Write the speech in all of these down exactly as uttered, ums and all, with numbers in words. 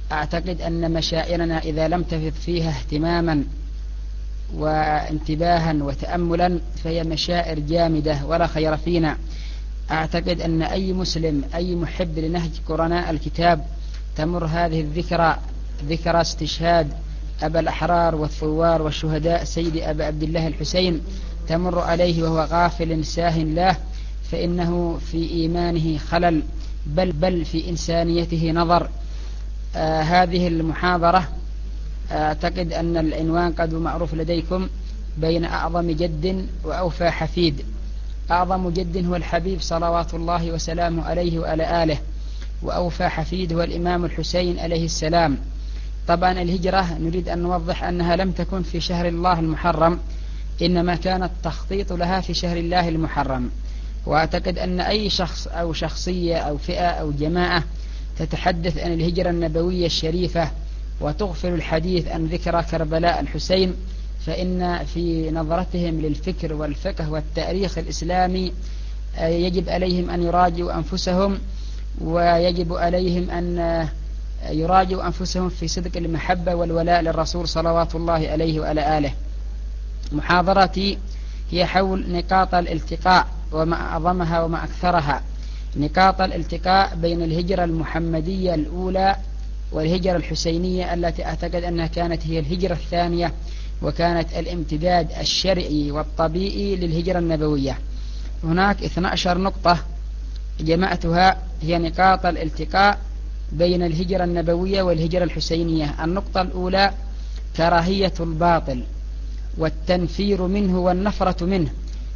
أعتقد أن مشاعرنا إذا لم تفض فيها اهتماما وانتباها وتأملا فهي مشاعر جامدة ولا خير فينا. أعتقد أن أي مسلم أي محب لنهج قرناء الكتاب تمر هذه الذكرى، ذكرى استشهاد أبا الأحرار والثوار والشهداء سيدي أبا عبد الله الحسين، تمر عليه وهو غافل ساه له، فإنه في إيمانه خلل، بل بل في إنسانيته نظر. آه هذه المحاضرة أعتقد أن العنوان قد معروف لديكم: بين أعظم جد وأوفى حفيد. أعظم جد هو الحبيب صلوات الله وسلامه عليه وعلى آله، وأوفى حفيد هو الإمام الحسين عليه السلام. طبعا الهجرة نريد أن نوضح أنها لم تكن في شهر الله المحرم، إنما كان التخطيط لها في شهر الله المحرم. وأعتقد أن أي شخص أو شخصية أو فئة أو جماعة تتحدث عن الهجرة النبوية الشريفة وتغفل الحديث عن ذكرى كربلاء الحسين، فإن في نظرتهم للفكر والفقه والتاريخ الإسلامي يجب عليهم أن يراجعوا أنفسهم، ويجب عليهم أن يراجعوا أنفسهم في صدق المحبة والولاء للرسول صلوات الله عليه وعلى آله. محاضرتي هي حول نقاط الالتقاء وما أعظمها وما أكثرها. نقاط الالتقاء بين الهجرة المحمدية الأولى والهجرة الحسينية التي أعتقد أنها كانت هي الهجرة الثانية، وكانت الامتداد الشرعي والطبيعي للهجرة النبوية. هناك اثنتا عشرة نقطة جمعتها هي نقاط الالتقاء بين الهجرة النبوية والهجرة الحسينية. النقطة الأولى: كراهية الباطل والتنفير منه والنفرة منه،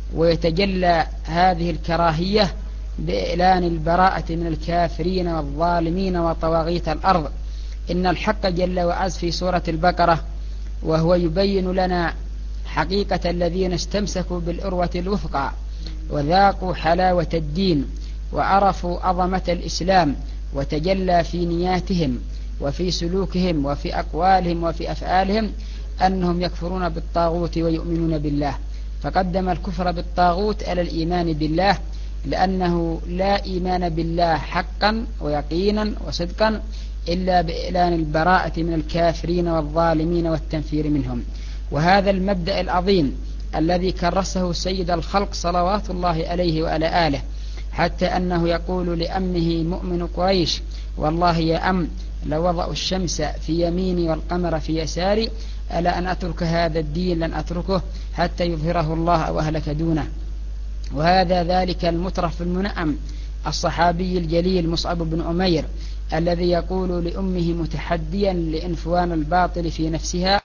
ويتجلى هذه الكراهية بإعلان البراءة من الكافرين والظالمين وطواغيت الأرض. إن الحق جل وعز في سورة البقرة وهو يبين لنا حقيقة الذين استمسكوا بالعروة الوثقى وذاقوا حلاوة الدين وعرفوا عظمة الإسلام، وتجلى في نياتهم وفي سلوكهم وفي أقوالهم وفي أفعالهم أنهم يكفرون بالطاغوت ويؤمنون بالله. فقدم الكفر بالطاغوت على الإيمان بالله، لأنه لا إيمان بالله حقا ويقينا وصدقا إلا بإعلان البراءة من الكافرين والظالمين والتنفير منهم. وهذا المبدأ العظيم الذي كرسه سيد الخلق صلوات الله عليه وعلى آله، حتى أنه يقول لأمه مؤمن قريش: والله يا أم لوضع الشمس في يميني والقمر في يساري ألا أن أترك هذا الدين لن أتركه حتى يظهره الله وأهلك دونه. وهذا ذلك المترف المنعم الصحابي الجليل مصعب بن عمير الذي يقول لأمه متحديا لإنفوان الباطل في نفسها: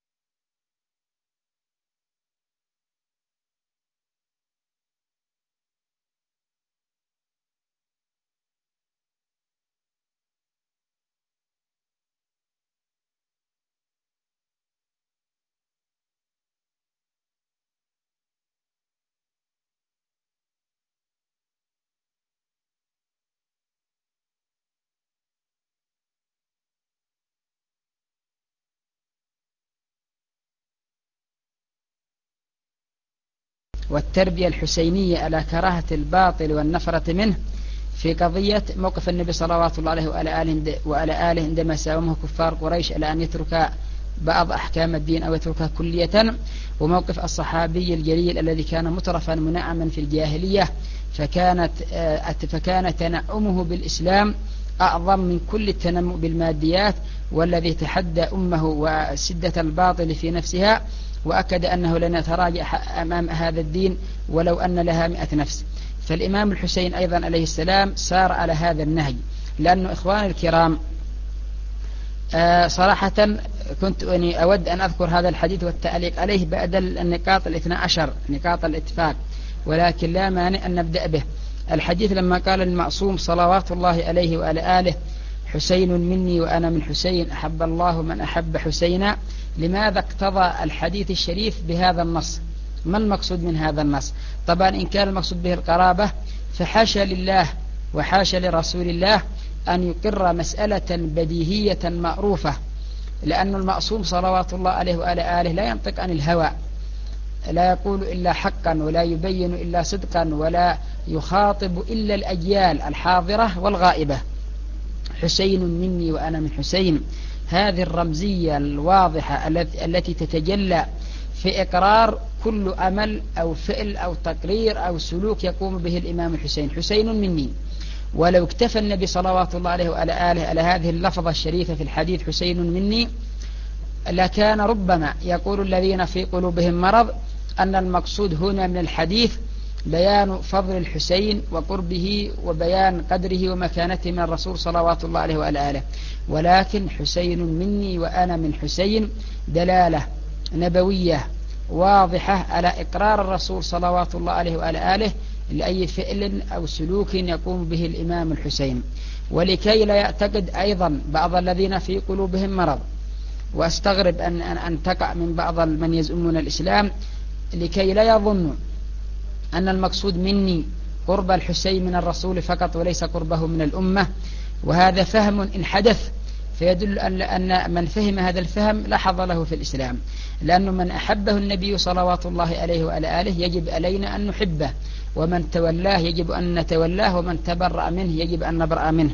والتربية الحسينية على كراهة الباطل والنفرة منه في قضية موقف النبي صلوات الله عليه وعلى آله عندما ساومه كفار قريش على أن يترك بعض أحكام الدين أو يتركها كلية، وموقف الصحابي الجليل الذي كان مترفا منعما في الجاهلية، فكانت فكان تنعمه بالإسلام أعظم من كل التنمؤ بالماديات، والذي تحدى أمه وسدة الباطل في نفسها، وأكد أنه لن يتراجع أمام هذا الدين ولو أن لها مئة نفس. فالإمام الحسين أيضا عليه السلام سار على هذا النهج. لأنه إخوان الكرام آه صراحة كنت أني أود أن أذكر هذا الحديث والتعليق عليه بعد النقاط الاثنى عشر نقاط الاتفاق، ولكن لا مانع أن نبدأ به. الحديث لما قال المعصوم صلوات الله عليه وعلى آله: حسين مني وأنا من حسين أحب الله من أحب حسينا. لماذا اقتضى الحديث الشريف بهذا النص؟ ما المقصود من هذا النص؟ طبعا إن كان المقصود به القرابة فحاشا لله وحاشا لرسول الله أن يقر مسألة بديهية معروفة، لأن المعصوم صلوات الله عليه وعلى آله لا ينطق عن الهوى، لا يقول إلا حقا ولا يبين إلا صدقا ولا يخاطب إلا الأجيال الحاضرة والغائبة. حسين مني وأنا من حسين. هذه الرمزية الواضحة التي تتجلى في إقرار كل أمل أو فعل أو تقرير أو سلوك يقوم به الإمام الحسين، حسين مني. ولو اكتفى النبي صلوات الله عليه وعلى آله على هذه اللفظة الشريفة في الحديث حسين مني، لكان ربما يقول الذين في قلوبهم مرض أن المقصود هنا من الحديث بيان فضل الحسين وقربه وبيان قدره ومكانته من الرسول صلوات الله عليه وعلى آله، ولكن حسين مني وأنا من حسين دلالة نبوية واضحة على إقرار الرسول صلوات الله عليه وعلى آله لأي فعل أو سلوك يقوم به الإمام الحسين. ولكي لا يعتقد أيضا بعض الذين في قلوبهم مرض، وأستغرب أن, أن تقع من بعض من يزعمون الإسلام، لكي لا يظنوا أن المقصود مني قرب الحسين من الرسول فقط وليس قربه من الأمة، وهذا فهم إن حدث فيدل أن من فهم هذا الفهم لا حظ له في الإسلام، لأنه من أحبه النبي صلوات الله عليه وعلى آله يجب علينا أن نحبه، ومن تولاه يجب أن نتولاه، ومن تبرأ منه يجب أن نبرأ منه.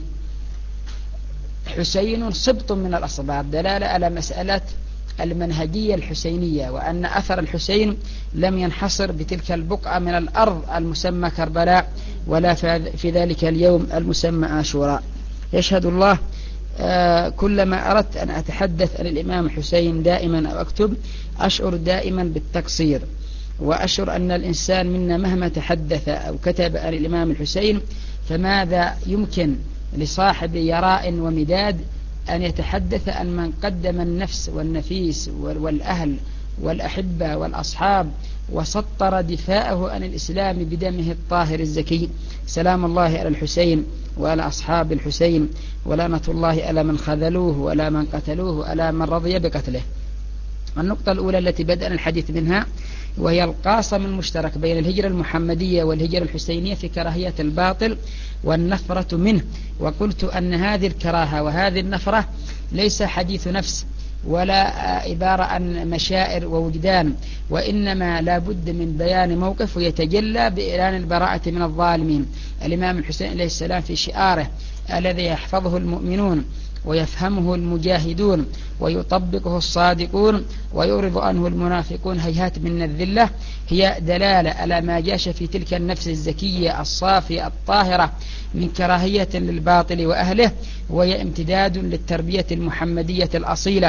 حسين سبط من الأصباط، دلالة على مسألة المنهجية الحسينية، وأن أثر الحسين لم ينحصر بتلك البقعة من الأرض المسمى كربلاء، ولا في ذلك اليوم المسمى عاشوراء. يشهد الله آه كلما أردت أن أتحدث عن الإمام الحسين دائما أو أكتب أشعر دائما بالتقصير، وأشعر أن الإنسان منا مهما تحدث أو كتب عن الإمام الحسين فماذا يمكن لصاحب يراء ومداد أن يتحدث عن من قدم النفس والنفيس والأهل والأحبة والأصحاب وسطر دفاعه عن الإسلام بدمه الطاهر الزكي. سلام الله على الحسين وعلى أصحاب الحسين، ولعنة الله على من خذلوه ولا من قتلوه ولا من رضي بقتله. النقطة الأولى التي بدأنا الحديث منها وهي القاسم المشترك بين الهجرة المحمدية والهجرة الحسينية في كراهية الباطل والنفرة منه. وقلت أن هذه الكراهة وهذه النفرة ليس حديث نفس ولا عبارة عن مشاعر ووجدان، وإنما لا بد من بيان موقف ويتجلى بإعلان البراءة من الظالمين. الإمام الحسين عليه السلام في شعاره الذي يحفظه المؤمنون ويفهمه المجاهدون ويطبقه الصادقون ويعرض عنه المنافقون هيهات من الذلة، هي دلالة على ما جاش في تلك النفس الزكية الصافية الطاهرة من كراهية للباطل وأهله، وهي امتداد للتربية المحمدية الأصيلة.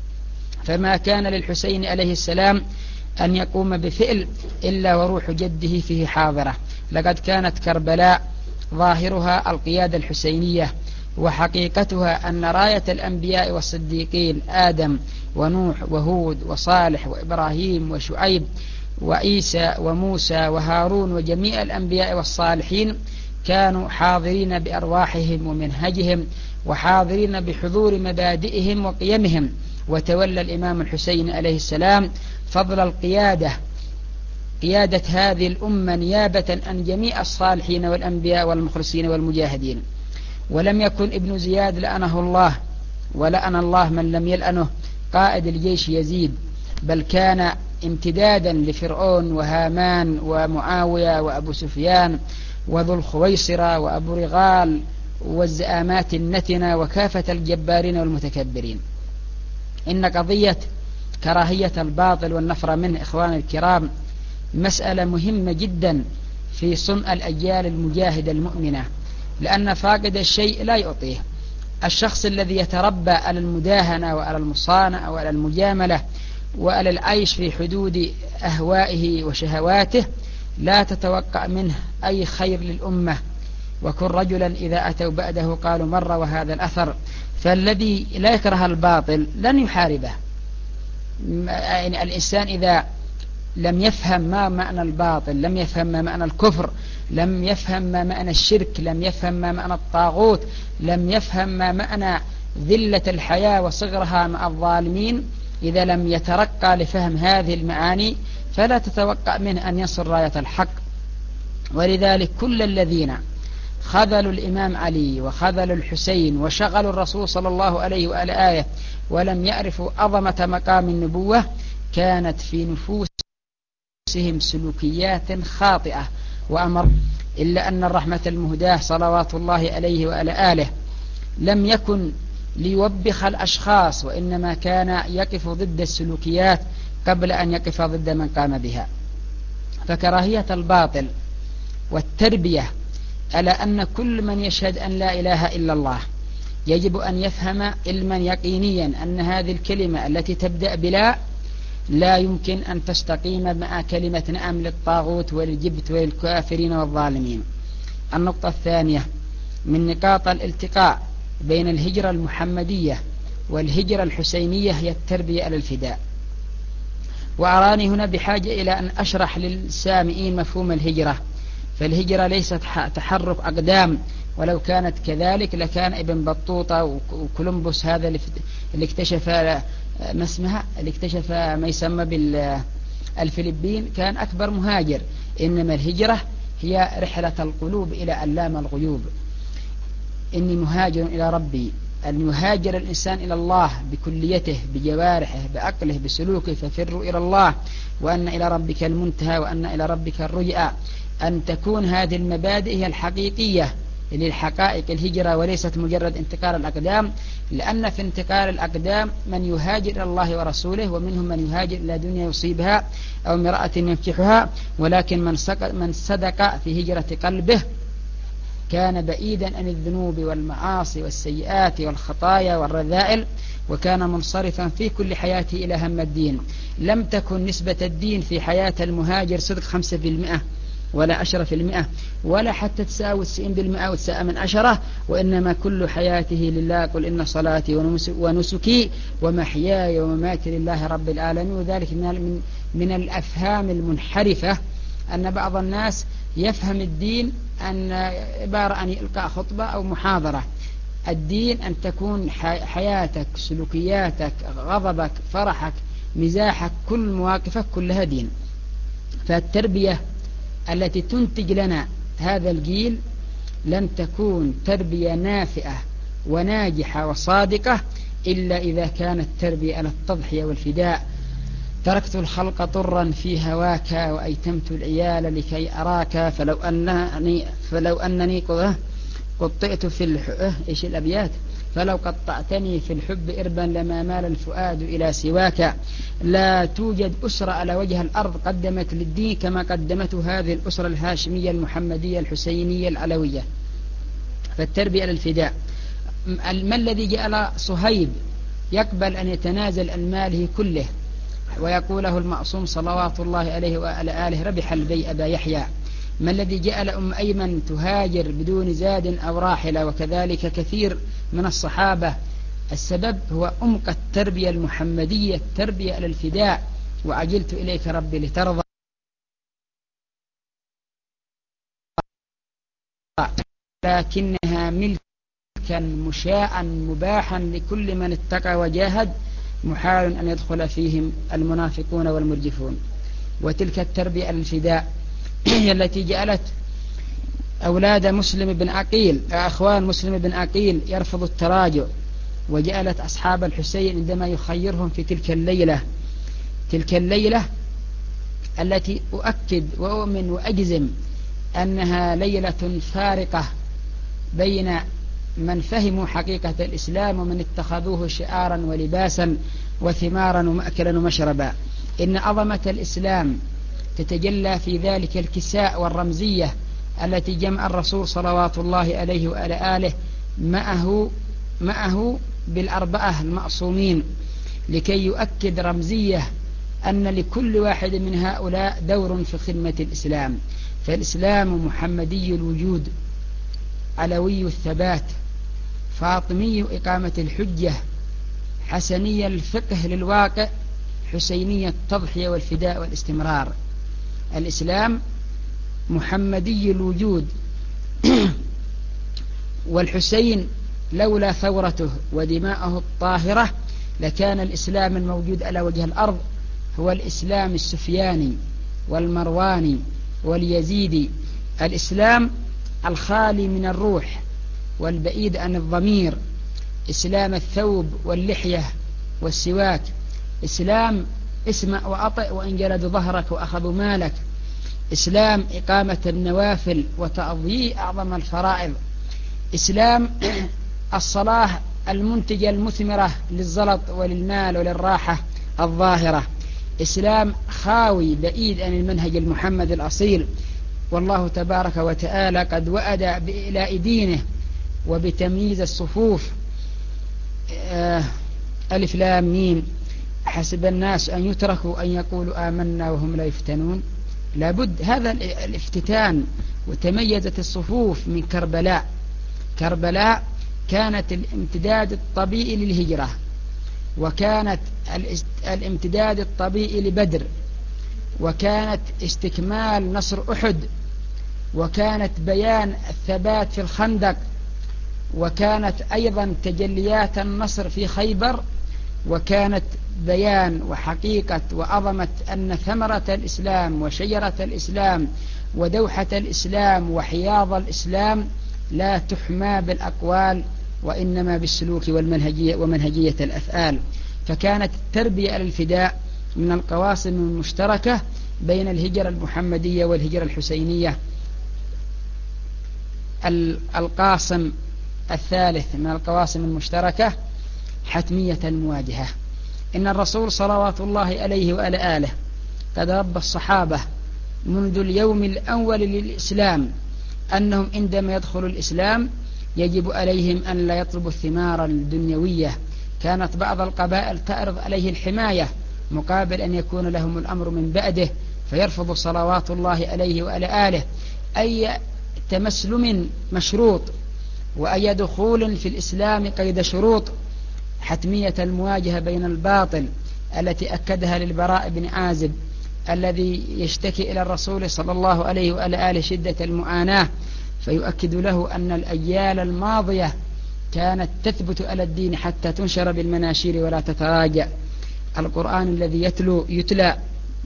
فما كان للحسين عليه السلام أن يقوم بفعل إلا وروح جده فيه حاضرة. لقد كانت كربلاء ظاهرها القيادة الحسينية، وحقيقتها أن راية الأنبياء والصديقين آدم ونوح وهود وصالح وإبراهيم وشعيب وعيسى وموسى وهارون وجميع الأنبياء والصالحين كانوا حاضرين بأرواحهم ومنهجهم وحاضرين بحضور مبادئهم وقيمهم. وتولى الإمام الحسين عليه السلام فضل القيادة قيادة هذه الأمة نيابة عن جميع الصالحين والأنبياء والمخلصين والمجاهدين. ولم يكن ابن زياد لأنه الله ولأن الله من لم يلأنه قائد الجيش يزيد، بل كان امتدادا لفرعون وهامان ومعاوية وأبو سفيان وذو الخويصرة وأبو رغال والزآمات النتنة وكافة الجبارين والمتكبرين. إن قضية كراهية الباطل والنفر منه إخوان الكرام مسألة مهمة جدا في صنع الأجيال المجاهدة المؤمنة، لأن فاقد الشيء لا يعطيه. الشخص الذي يتربى على المداهنة وعلى المصانعة وعلى المجاملة وعلى العيش في حدود أهوائه وشهواته لا تتوقع منه أي خير للأمة. وكن رجلا إذا أتوا بعده قالوا مر وهذا الأثر. فالذي لا يكره الباطل لن يحاربه. يعني الإنسان إذا لم يفهم ما معنى الباطل، لم يفهم ما معنى الكفر، لم يفهم ما معنى الشرك، لم يفهم ما معنى الطاغوت، لم يفهم ما معنى ذلة الحياة وصغرها مع الظالمين، إذا لم يترقى لفهم هذه المعاني فلا تتوقع منه أن ينصر راية الحق. ولذلك كل الذين خذلوا الإمام علي وخذلوا الحسين وشغلوا الرسول صلى الله عليه وآله آية ولم يعرفوا عظمة مقام النبوة كانت في نفوسهم سلوكيات خاطئة وأمر، إلا أن الرحمة المهداة صلوات الله عليه وآله آله لم يكن ليوبخ الأشخاص، وإنما كان يقف ضد السلوكيات قبل أن يقف ضد من قام بها. فكراهية الباطل والتربية على أن كل من يشهد أن لا إله إلا الله يجب أن يفهم علما يقينيا أن هذه الكلمة التي تبدأ بلا لا يمكن أن تستقيم مع كلمة نعم للطاغوت والجبت والكافرين والظالمين. النقطة الثانية من نقاط الالتقاء بين الهجرة المحمدية والهجرة الحسينية هي التربية على الفداء. وأراني هنا بحاجة إلى أن أشرح للسامعين مفهوم الهجرة. فالهجرة ليست تحرك أقدام، ولو كانت كذلك لكان ابن بطوطة وكولومبوس هذا اللي اكتشف ما اسمها اللي اكتشف ما يسمى بالفلبين كان أكبر مهاجر. إنما الهجرة هي رحلة القلوب إلى علام الغيوب. إني مهاجر إلى ربي، أن يهاجر الإنسان إلى الله بكليته بجوارحه بعقله بسلوكه، ففروا إلى الله، وأن إلى ربك المنتهى، وأن إلى ربك الرجعى. أن تكون هذه المبادئ هي الحقيقية للحقائق الهجرة، وليست مجرد انتقال الأقدام. لأن في انتقال الأقدام من يهاجر إلى الله ورسوله، ومنهم من يهاجر إلى دنيا يصيبها أو امرأة ينكحها. ولكن من صدق في هجرة قلبه كان بعيدا عن الذنوب والمعاصي والسيئات والخطايا والرذائل، وكان منصرفا في كل حياته إلى هم الدين. لم تكن نسبة الدين في حياة المهاجر صدق خمسة في المئة ولا عشرة في المئة ولا حتى تساوي تسعين بالمئة وتساء من عشرة، وإنما كل حياته لله. قل إن صلاتي ونسكي ومحياي ومماتي لله رب العالمين. وذلك من, من الأفهام المنحرفة أن بعض الناس يفهم الدين أن عبارة عن إلقاء خطبة أو محاضرة. الدين أن تكون حياتك سلوكياتك غضبك فرحك مزاحك كل مواقفك كلها دين. فالتربية التي تنتج لنا هذا الجيل لن تكون تربية نافئة وناجحة وصادقة إلا إذا كانت تربية على التضحية والفداء. تركت الخلق طرا في هواك وأيتمت العيال لكي أراك، فلو أنني فلو أنني قطعت في الحب إيش الأبيات فلو قطعتني في الحب إربا لما مال الفؤاد إلى سواك. لا توجد أسرة على وجه الأرض قدمت للدين كما قدمته هذه الأسرة الهاشمية المحمدية الحسينية العلوية. فالتربية على الفداء. ما الذي جعل صهيب يقبل أن يتنازل عن ماله كله ويقوله المعصوم صلوات الله عليه وعلى آله ربح البيع أبا يحيى؟ ما الذي جعل أم أيمن تهاجر بدون زاد أو راحلة، وكذلك كثير من الصحابة؟ السبب هو عمق التربية المحمدية، التربية على الفداء. وعجلت إليك ربي لترضى، لكنها ملكا مشاعا مباحا لكل من اتقى وجاهد، محال أن يدخل فيهم المنافقون والمرجفون. وتلك التربية على الفداء هي التي جعلت أولاد مسلم بن عقيل أخوان مسلم بن عقيل يرفض التراجع، وجعلت أصحاب الحسين عندما يخيرهم في تلك الليلة تلك الليلة التي أؤكد وأؤمن وأجزم أنها ليلة فارقة بين من فهموا حقيقة الإسلام ومن اتخذوه شعارا ولباسا وثمارا ومأكلا ومشربا. إن عظمة الإسلام تتجلى في ذلك الكساء والرمزية التي جمع الرسول صلوات الله عليه وعلى آله معه معه بالأربعة المعصومين، لكي يؤكد رمزية أن لكل واحد من هؤلاء دور في خدمة الإسلام. فالإسلام محمدي الوجود، علوي الثبات، فاطمي إقامة الحجة، حسني الفقه للواقع، حسيني التضحية والفداء والاستمرار. الإسلام محمدي الوجود والحسين لولا ثورته ودماءه الطاهرة لكان الإسلام الموجود على وجه الأرض هو الإسلام السفياني والمرواني واليزيدي، الإسلام الخالي من الروح والبعيد عن الضمير، إسلام الثوب واللحية والسواك، إسلام اسمع وأطع وإن جلدوا ظهرك وأخذوا مالك، إسلام إقامة النوافل وتعظيم أعظم الفرائض، إسلام الصلاة المنتجة المثمرة للزلط وللمال وللراحة الظاهرة. إسلام خاوي بعيد عن المنهج المحمد الأصيل، والله تبارك وتعالى قد وعد بإلاء دينه وبتمييز الصفوف. آه ألف لام ميم، حسب الناس أن يتركوا أن يقولوا آمنا وهم لا يفتنون. لابد هذا الافتتان. وتميزت الصفوف من كربلاء. كربلاء كانت الامتداد الطبيعي للهجرة، وكانت الامتداد الطبيعي لبدر، وكانت استكمال نصر أحد، وكانت بيان الثبات في الخندق، وكانت أيضا تجليات النصر في خيبر، وكانت بيان وحقيقة وعظمة أن ثمرة الإسلام وشجرة الإسلام ودوحة الإسلام وحياض الإسلام لا تحمى بالأقوال وإنما بالسلوك والمنهجية ومنهجية الأفعال. فكانت التربية على الفداء من القواسم المشتركة بين الهجرة المحمدية والهجرة الحسينية. القاسم الثالث من القواسم المشتركة حتمية المواجهة. إن الرسول صلوات الله عليه وعلى آله قد ربى الصحابة منذ اليوم الأول للإسلام أنهم عندما يدخلوا الإسلام يجب عليهم أن لا يطلبوا الثمار الدنيوية. كانت بعض القبائل تعرض عليه الحماية مقابل أن يكون لهم الأمر من بعده، فيرفض صلوات الله عليه وعلى آله أي تمسلم مشروط وأي دخول في الإسلام قيد شروط. حتمية المواجهة بين الباطل التي أكدها للبراء بن عازب الذي يشتكي إلى الرسول صلى الله عليه وعلى آله شدة المعاناة، فيؤكد له أن الأجيال الماضية كانت تثبت على الدين حتى تنشر بالمناشير ولا تتراجع. القرآن الذي يتلو يتلى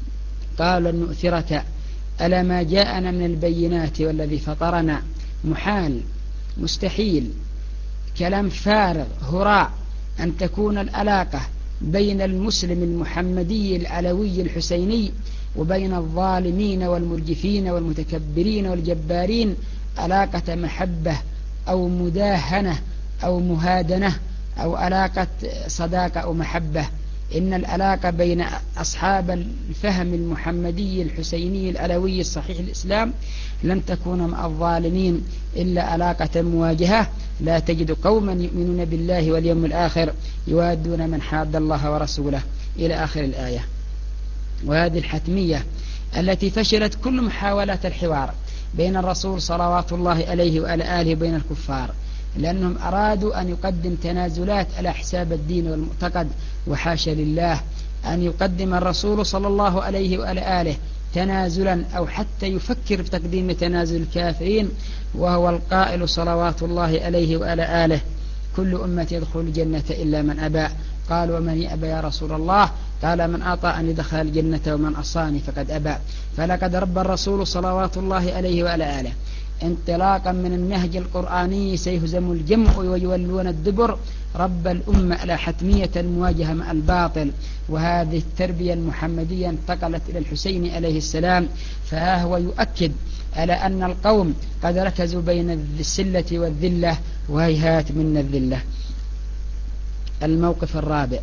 قال لن نؤثرك ألا ما جاءنا من البينات والذي فطرنا. محال، مستحيل، كلام فارغ هراء أن تكون العلاقة بين المسلم المحمدي العلوي الحسيني وبين الظالمين والمرجفين والمتكبرين والجبارين علاقة محبة أو مداهنة أو مهادنة أو علاقة صداقة أو محبة. إن العلاقة بين أصحاب الفهم المحمدي الحسيني العلوي الصحيح الإسلام لن تكون مع الظالمين إلا علاقة مواجهة. لا تجد قوما يؤمنون بالله واليوم الآخر يوادون من حاد الله ورسوله إلى آخر الآية. وهذه الحتمية التي فشلت كل محاولات الحوار بين الرسول صلوات الله عليه وعلى آله وبين الكفار، لأنهم أرادوا أن يقدم تنازلات على حساب الدين والمعتقد، وحاشا لله أن يقدم الرسول صلى الله عليه وعلى آله تنازلا أو حتى يفكر في تقديم تنازل الكافرين، وهو القائل صلوات الله عليه وعلى آله كل أمة يدخل الجنة إلا من أبى. قال ومن يأبى يا رسول الله؟ قال من أطاعني دخل الجنة ومن أصاني فقد أبى. فلقد رب الرسول صلوات الله عليه وعلى آله انطلاقا من النهج القرآني سيهزم الجمع ويولون الدبر رب الأمة على حتمية المواجهة مع الباطل. وهذه التربية المحمدية انتقلت إلى الحسين عليه السلام، فها هو يؤكد على أن القوم قد ركزوا بين السلة والذلة وهيهات من الذلة. الموقف الرابع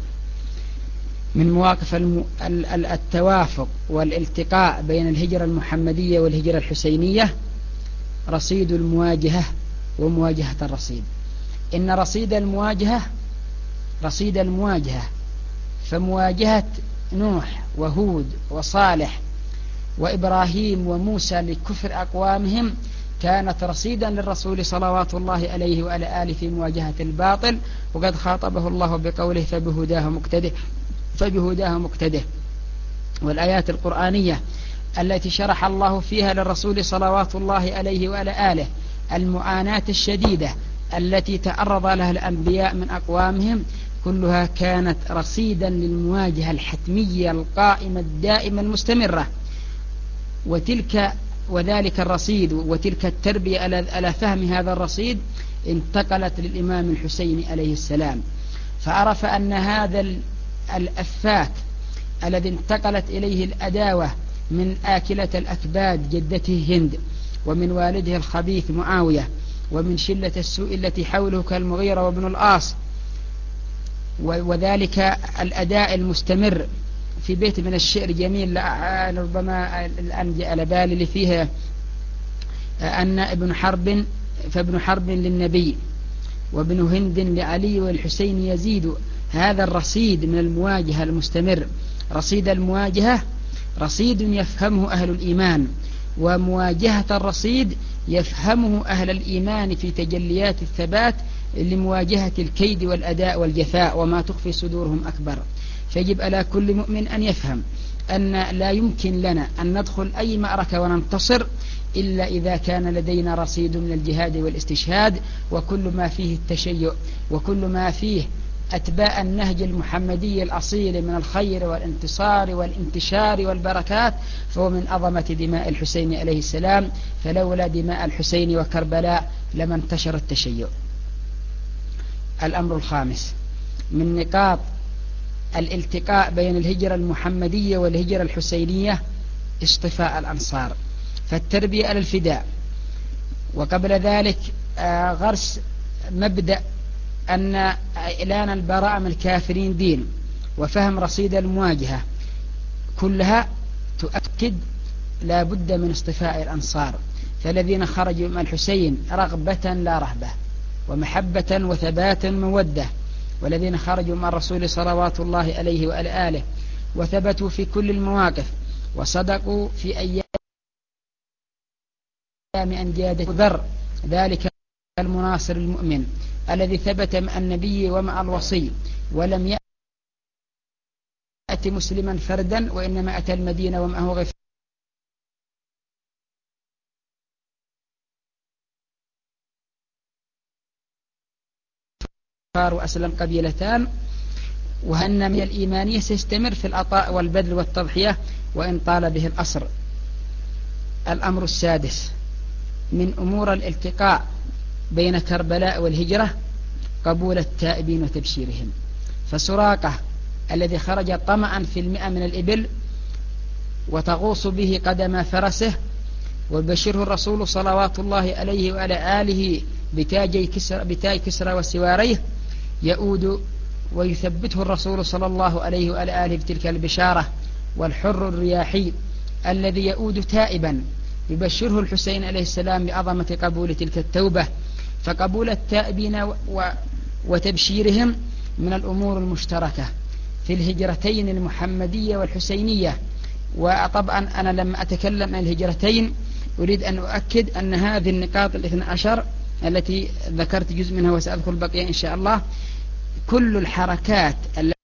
من مواقف التوافق والالتقاء بين الهجرة المحمدية والهجرة الحسينية رصيد المواجهة ومواجهة الرصيد. إن رصيد المواجهة رصيد المواجهة فمواجهة نوح وهود وصالح وإبراهيم وموسى لكفر أقوامهم كانت رصيدا للرسول صلوات الله عليه وعلى آله في مواجهة الباطل، وقد خاطبه الله بقوله فبهداه مقتده فبهداه مقتده. والآيات القرآنية التي شرح الله فيها للرسول صلوات الله عليه وعلى آله المعاناة الشديدة التي تعرض لها الأنبياء من أقوامهم كلها كانت رصيدا للمواجهة الحتمية القائمة الدائمة المستمرة. وتلك وذلك الرصيد وتلك التربية على فهم هذا الرصيد انتقلت للإمام الحسين عليه السلام، فعرف أن هذا الأفات الذي انتقلت إليه الأداوة من آكلة الأكباد جدته هند ومن والده الخبيث معاوية ومن شلة السوء التي حوله كالمغيرة وابن العاص، وذلك الأداء المستمر في بيت من الشعر جميل ربما الآن جاء على بالي اللي فيه أن ابن حرب فابن حرب للنبي وابن هند لعلي والحسين يزيد. هذا الرصيد من المواجهة المستمر، رصيد المواجهة رصيد يفهمه أهل الإيمان، ومواجهة الرصيد يفهمه أهل الإيمان في تجليات الثبات لمواجهة الكيد والأداء والجفاء وما تخفي صدورهم أكبر. فيجب على كل مؤمن أن يفهم أن لا يمكن لنا أن ندخل أي معركة وننتصر إلا إذا كان لدينا رصيد من الجهاد والاستشهاد، وكل ما فيه التشيع وكل ما فيه أتباع النهج المحمدي الأصيل من الخير والانتصار والانتشار والبركات فهو من عظمة دماء الحسين عليه السلام، فلولا دماء الحسين وكربلاء لما انتشر التشيع. الأمر الخامس من نقاط الالتقاء بين الهجرة المحمدية والهجرة الحسينية اصطفاء الأنصار، فالتربية على الفداء، وقبل ذلك غرس مبدأ أن إعلان البراءة من الكافرين دين، وفهم رصيد المواجهة، كلها تؤكد لا بد من اصطفاء الأنصار. فالذين خرجوا مع الحسين رغبة لا رهبة ومحبة وثبات مودة، والذين خرجوا مع الرسول صلوات الله عليه وعلى آله وثبتوا في كل المواقف وصدقوا في أيام أنجاده ذر ذلك المناصر المؤمن الذي ثبت مع النبي ومع الوصي، ولم يأتي مسلما فردا وإنما أتى المدينة ومعه غفار وأسلم قبيلتان، وأن من الإيمانية سيستمر في العطاء والبذل والتضحية وإن طال به الأسر. الأمر السادس من أمور الالتقاء بين كربلاء والهجرة قبول التائبين وتبشيرهم. فسراقة الذي خرج طمعا في المئة من الإبل وتغوص به قدم فرسه وبشره الرسول صلوات الله عليه وعلى آله بتاج كسرى, بتاج كسرى وسواريه، يؤود ويثبته الرسول صلى الله عليه وعلى آله بتلك البشارة. والحر الرياحي الذي يؤود تائبا يبشره الحسين عليه السلام بعظمة قبول تلك التوبة. فقبول التائبين وتبشيرهم من الأمور المشتركة في الهجرتين المحمدية والحسينية. وطبعا أنا لما أتكلم عن الهجرتين أريد أن أؤكد أن هذه النقاط الاثنى عشر التي ذكرت جزء منها وسأذكر البقية إن شاء الله، كل الحركات التي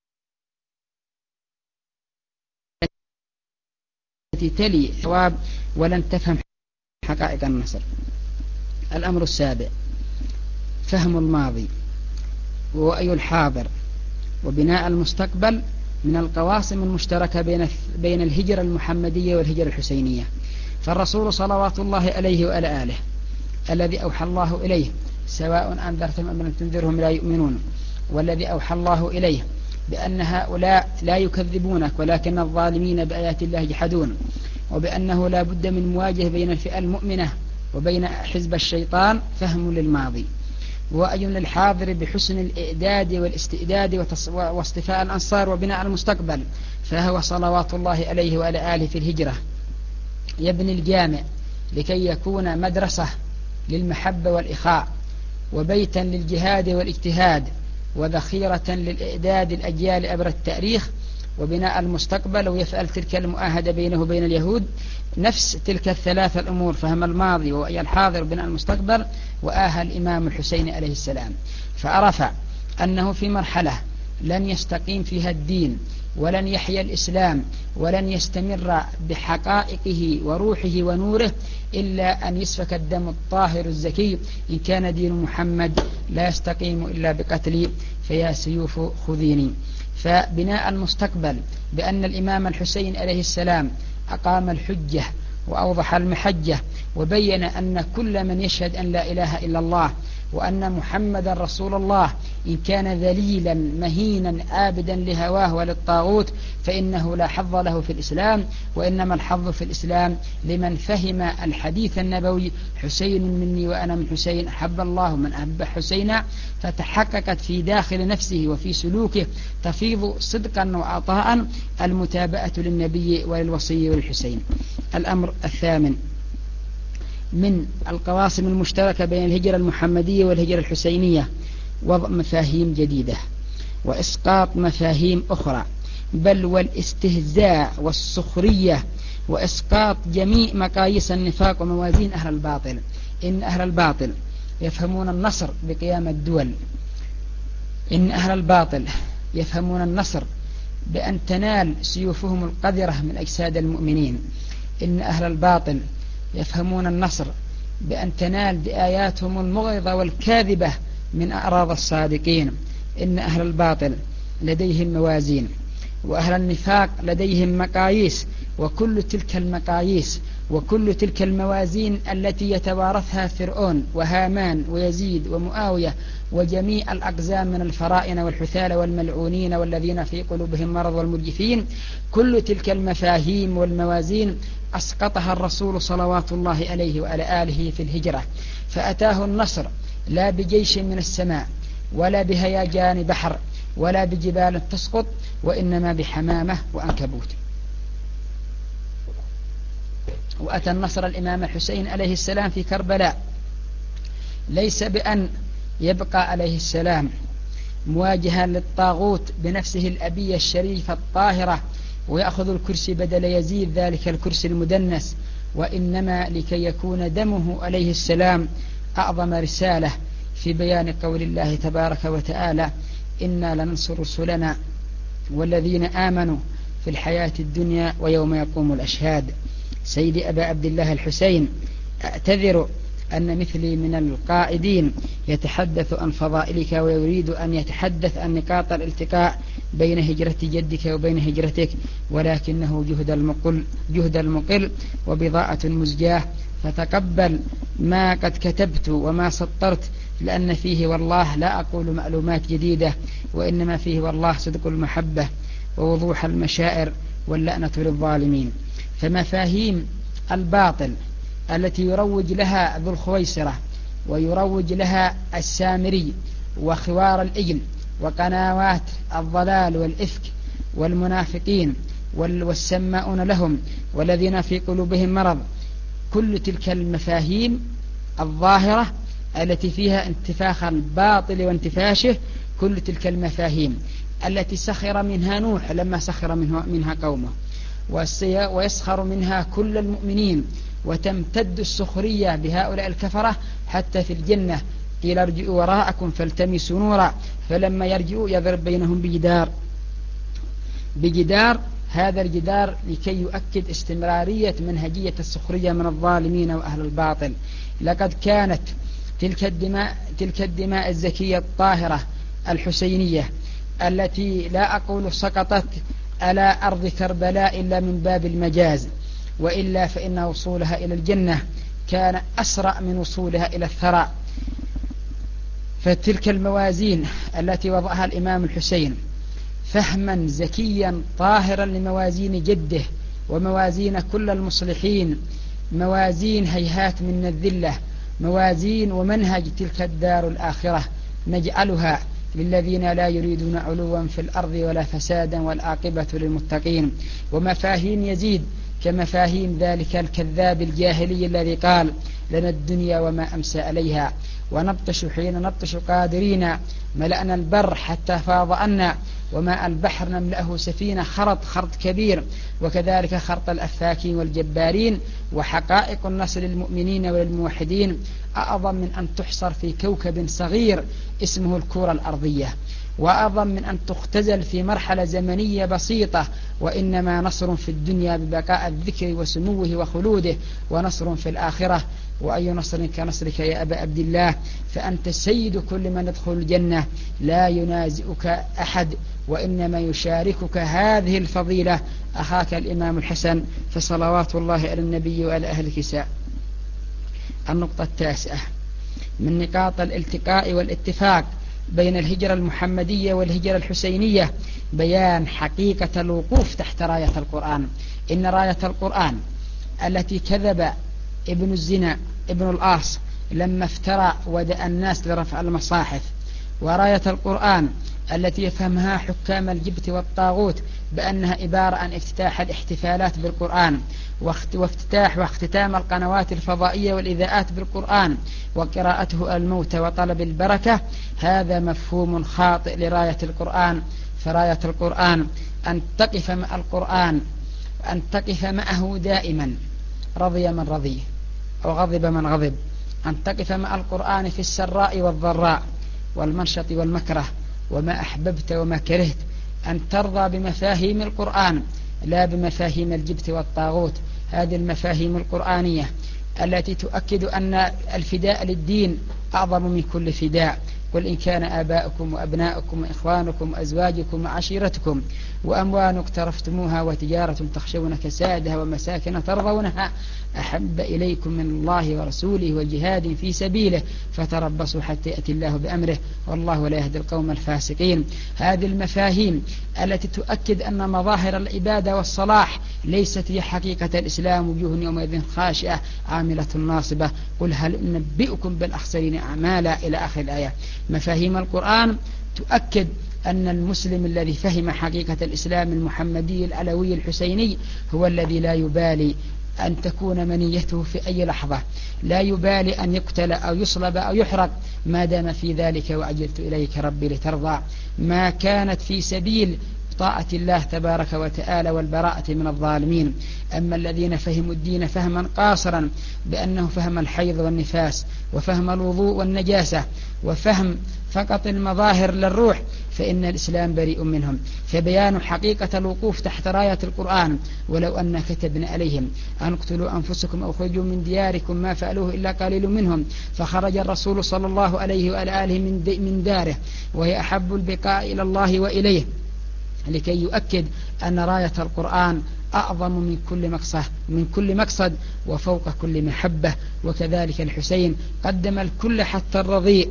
تلي ثواب ولن تفهم حقائق النصر. الأمر السابع فهم الماضي ووعي الحاضر وبناء المستقبل من القواسم المشتركة بين بين الهجرة المحمدية والهجرة الحسينية. فالرسول صلوات الله عليه وعلى آله الذي أوحى الله إليه سواء أنذرتم أم لم تنذرهم لا يؤمنون، والذي أوحى الله إليه بأن هؤلاء لا يكذبونك ولكن الظالمين بآيات الله يجحدون، وبأنه لا بد من مواجهة بين الفئة المؤمنة وبين حزب الشيطان، فهم للماضي ووعي للحاضر بحسن الإعداد والاستئداد واصطفاء الأنصار وبناء المستقبل. فهو صلوات الله عليه وعلى آله في الهجرة يبني الجامع لكي يكون مدرسة للمحبة والإخاء وبيتا للجهاد والاجتهاد وذخيرة للإعداد الأجيال عبر التاريخ وبناء المستقبل، ويفعل تلك المؤاهدة بينه وبين اليهود نفس تلك الثلاثة الأمور، فهم الماضي ووعي الحاضر وبناء المستقبل. وآهى الإمام الحسين عليه السلام فعرف أنه في مرحلة لن يستقيم فيها الدين ولن يحيا الإسلام ولن يستمر بحقائقه وروحه ونوره إلا أن يسفك الدم الطاهر الزكي. إن كان دين محمد لا يستقيم إلا بقتلي فيا سيوف خذيني. فبناء المستقبل بأن الإمام الحسين عليه السلام أقام الحجة وأوضح المحجة وبين أن كل من يشهد أن لا إله إلا الله وأن محمد رسول الله إن كان ذليلا مهينا عابدا لهواه وللطاغوت فإنه لا حظ له في الإسلام، وإنما الحظ في الإسلام لمن فهم الحديث النبوي حسين مني وأنا من حسين أحب الله من أحب حسينا، فتحققت في داخل نفسه وفي سلوكه تفيض صدقا وعطاء المتابعة للنبي وللوصي والحسين. الأمر الثامن من القواسم المشتركة بين الهجرة المحمدية والهجرة الحسينية وضع مفاهيم جديدة وإسقاط مفاهيم أخرى، بل والاستهزاء والسخرية وإسقاط جميع مقاييس النفاق وموازين أهل الباطل. إن أهل الباطل يفهمون النصر بقيام الدول، إن أهل الباطل يفهمون النصر بأن تنال سيوفهم القذرة من أجساد المؤمنين، إن أهل الباطل يفهمون النصر بأن تنال بآياتهم المغيظة والكاذبة من أعراض الصادقين. إن أهل الباطل لديهم موازين، وأهل النفاق لديهم مقاييس، وكل تلك المقاييس وكل تلك الموازين التي يتوارثها فرعون وهامان ويزيد ومعاوية وجميع الأقزام من الفرائن والحثالة والملعونين والذين في قلوبهم مرض والمرجفين، كل تلك المفاهيم والموازين أسقطها الرسول صلوات الله عليه وعلى آله في الهجرة، فأتاه النصر لا بجيش من السماء ولا بهيجان بحر ولا بجبال تسقط، وإنما بحمامة وأنكبوت. وأتى النصر الإمام الحسين عليه السلام في كربلاء ليس بأن يبقى عليه السلام مواجها للطاغوت بنفسه الأبية الشريفة الطاهرة ويأخذ الكرسي بدل يزيد ذلك الكرسي المدنس، وإنما لكي يكون دمه عليه السلام أعظم رسالة في بيان قول الله تبارك وتعالى: إنا لننصر رسلنا والذين آمنوا في الحياة الدنيا ويوم يقوم الأشهاد. سيدي أبا عبد الله الحسين، أعتذر أن مثلي من القائدين يتحدث عن فضائلك ويريد أن يتحدث عن نقاط الالتقاء بين هجرة جدك وبين هجرتك، ولكنه جهد المقل, جهد المقل وبضاعة مزجاة، فتقبل ما قد كتبت وما سطرت، لأن فيه والله لا أقول معلومات جديدة، وإنما فيه والله صدق المحبة ووضوح المشاعر واللعنة للظالمين. فمفاهيم الباطل التي يروج لها ذو الخويصرة ويروج لها السامري وخوار الإجل وقنوات الضلال والإفك والمنافقين والسماؤون لهم والذين في قلوبهم مرض، كل تلك المفاهيم الظاهرة التي فيها انتفاخ الباطل وانتفاشه، كل تلك المفاهيم التي سخر منها نوح لما سخر منها قومه، ويسخر منها كل المؤمنين، وتمتد السخرية بهؤلاء الكفرة حتى في الجنة. قيل ارجعوا وراءكم فالتمسوا نورا، فلما يرجعوا يضرب بينهم بجدار بجدار هذا الجدار لكي يؤكد استمرارية منهجية السخرية من الظالمين وأهل الباطل. لقد كانت تلك الدماء, تلك الدماء الزكية الطاهرة الحسينية التي لا أقول سقطت على أرض كربلاء إلا من باب المجاز، وإلا فإن وصولها إلى الجنة كان أسرع من وصولها إلى الثراء. فتلك الموازين التي وضعها الإمام الحسين فهما زكيا طاهرا لموازين جده وموازين كل المصلحين، موازين هيهات من الذلة، موازين ومنهج تلك الدار الآخرة نجعلها للذين لا يريدون علوا في الأرض ولا فسادا والعاقبة للمتقين. ومفاهيم يزيد كمفاهيم ذلك الكذاب الجاهلي الذي قال: لنا الدنيا وما أمسى عليها، ونبطش حين نبطش قادرين، ملأنا البر حتى فاض عنا، وماء البحر نملأه سفينة، خرط خرط كبير، وكذلك خرط الأفاكين والجبارين. وحقائق النصر للمؤمنين وللموحدين أعظم من أن تحصر في كوكب صغير اسمه الكرة الأرضية، وأعظم من أن تختزل في مرحلة زمنية بسيطة، وإنما نصر في الدنيا ببقاء الذكر وسموه وخلوده، ونصر في الآخرة. وأي نصر كنصرك يا أبا عبد الله، فأنت سيد كل من يدخل الجنة، لا ينازئك أحد، وإنما يشاركك هذه الفضيلة أخاك الإمام الحسن، فصلوات الله على النبي وعلى أهل الكساء. النقطة التاسعة: من نقاط الالتقاء والاتفاق بين الهجرة المحمدية والهجرة الحسينية بيان حقيقة الوقوف تحت راية القرآن. إن راية القرآن التي كذب ابن الزنا ابن الآص لما افترى ودأ الناس لرفع المصاحف، وراية القرآن التي يفهمها حكام الجبت والطاغوت بأنها عبارة عن افتتاح الاحتفالات بالقرآن وافتتاح واختتام القنوات الفضائية والإذاعات بالقرآن وقراءته الموت وطلب البركة، هذا مفهوم خاطئ لراية القرآن. فراية القرآن أن تقف مع القرآن، أن تقف معه دائما، رضي من رضي أو غضب من غضب، أن تقف مع القرآن في السراء والضراء والمنشط والمكره وما أحببت وما كرهت، أن ترضى بمفاهيم القرآن لا بمفاهيم الجبت والطاغوت. هذه المفاهيم القرآنية التي تؤكد أن الفداء للدين أعظم من كل فداء. قل إن كان آباؤكم وأبناؤكم وإخوانكم وأزواجكم وعشيرتكم وأموال اقترفتموها وتجارة تخشون كسادها ومساكن ترضونها أحب إليكم من الله ورسوله وجهاد في سبيله فتربصوا حتى يأتي الله بأمره والله لا يهدي القوم الفاسقين. هذه المفاهيم التي تؤكد أن مظاهر العبادة والصلاح ليست هي حقيقة الإسلام، وجوه يومئذ خاشعة عاملة ناصبة، قل هل ننبئكم بالأخسرين أعمالا إلى آخر الآية. مفاهيم القرآن تؤكد أن المسلم الذي فهم حقيقة الإسلام المحمدي العلوي الحسيني هو الذي لا يبالي أن تكون منيته في أي لحظة، لا يبالي أن يقتل أو يصلب أو يحرق ما دام في ذلك وأجلت إليك ربي لترضى، ما كانت في سبيل طاعة الله تبارك وتعالى والبراءة من الظالمين. أما الذين فهموا الدين فهما قاصرا بأنه فهم الحيض والنفاس وفهم الوضوء والنجاسة وفهم فقط المظاهر للروح فإن الإسلام بريء منهم. فبيان حقيقة الوقوف تحت راية القرآن ولو أن كتبنا عليهم أن اقتلوا أنفسكم أو خرجوا من دياركم ما فعلوه إلا قليل منهم فخرج الرسول صلى الله عليه وآله من داره وهي أحب البقاء إلى الله وإليه لكي يؤكد أن راية القرآن أعظم من كل مقصد من كل مقصد وفوق كل محبة. وكذلك الحسين قدم الكل حتى الرضيع.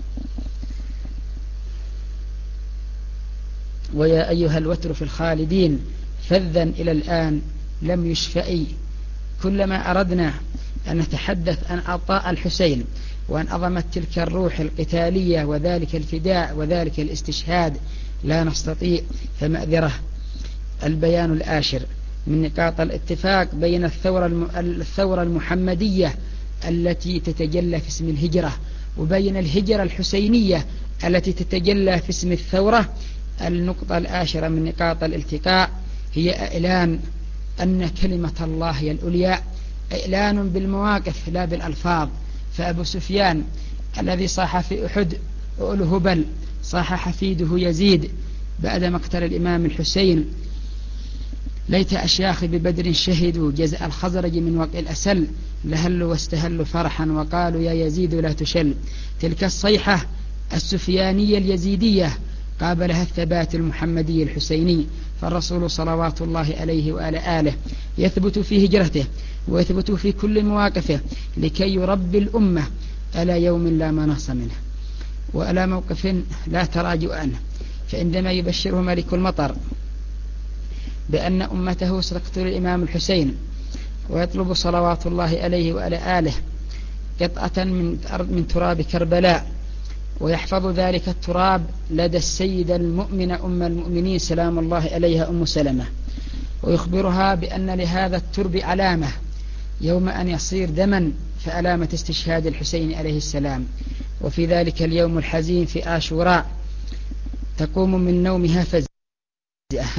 ويا أيها الوتر في الخالدين فذا إلى الآن لم يشفئي. كلما أردنا أن نتحدث عن عطاء الحسين وأن عظمت تلك الروح القتالية وذلك الفداء وذلك الاستشهاد لا نستطيع، فمأذرة. البيان الآشر من نقاط الاتفاق بين الثورة الثورة المحمدية التي تتجلى في اسم الهجرة وبين الهجرة الحسينية التي تتجلى في اسم الثورة. النقطة العاشرة من نقاط الالتقاء هي إعلان أن كلمة الله هي العليا، إعلان بالمواقف لا بالألفاظ. فأبو سفيان الذي صاح في أحد أولو هبل صاح حفيده يزيد بعد مقتل الإمام الحسين ليت أشياخي ببدر شهدوا جزاء الخزرج من وقع الأسل لهلوا واستهلوا فرحا وقالوا يا يزيد لا تشل. تلك الصيحة السفيانية اليزيدية قابلها الثبات المحمدي الحسيني، فالرسول صلوات الله عليه وعلى آله يثبت في هجرته ويثبت في كل مواقفه لكي يربي الأمة على يوم لا مناص منه وعلى موقف لا تراجع عنه. فعندما يبشره ملك المطر بأن أمته ستقتل الإمام الحسين ويطلب صلوات الله عليه وعلى آله قطعة من من تراب كربلاء ويحفظ ذلك التراب لدى السيدة المؤمنة أم المؤمنين سلام الله عليها أم سلمة، ويخبرها بأن لهذا الترب علامة يوم أن يصير دما فعلامة استشهاد الحسين عليه السلام. وفي ذلك اليوم الحزين في آشوراء تقوم من نومها فزعة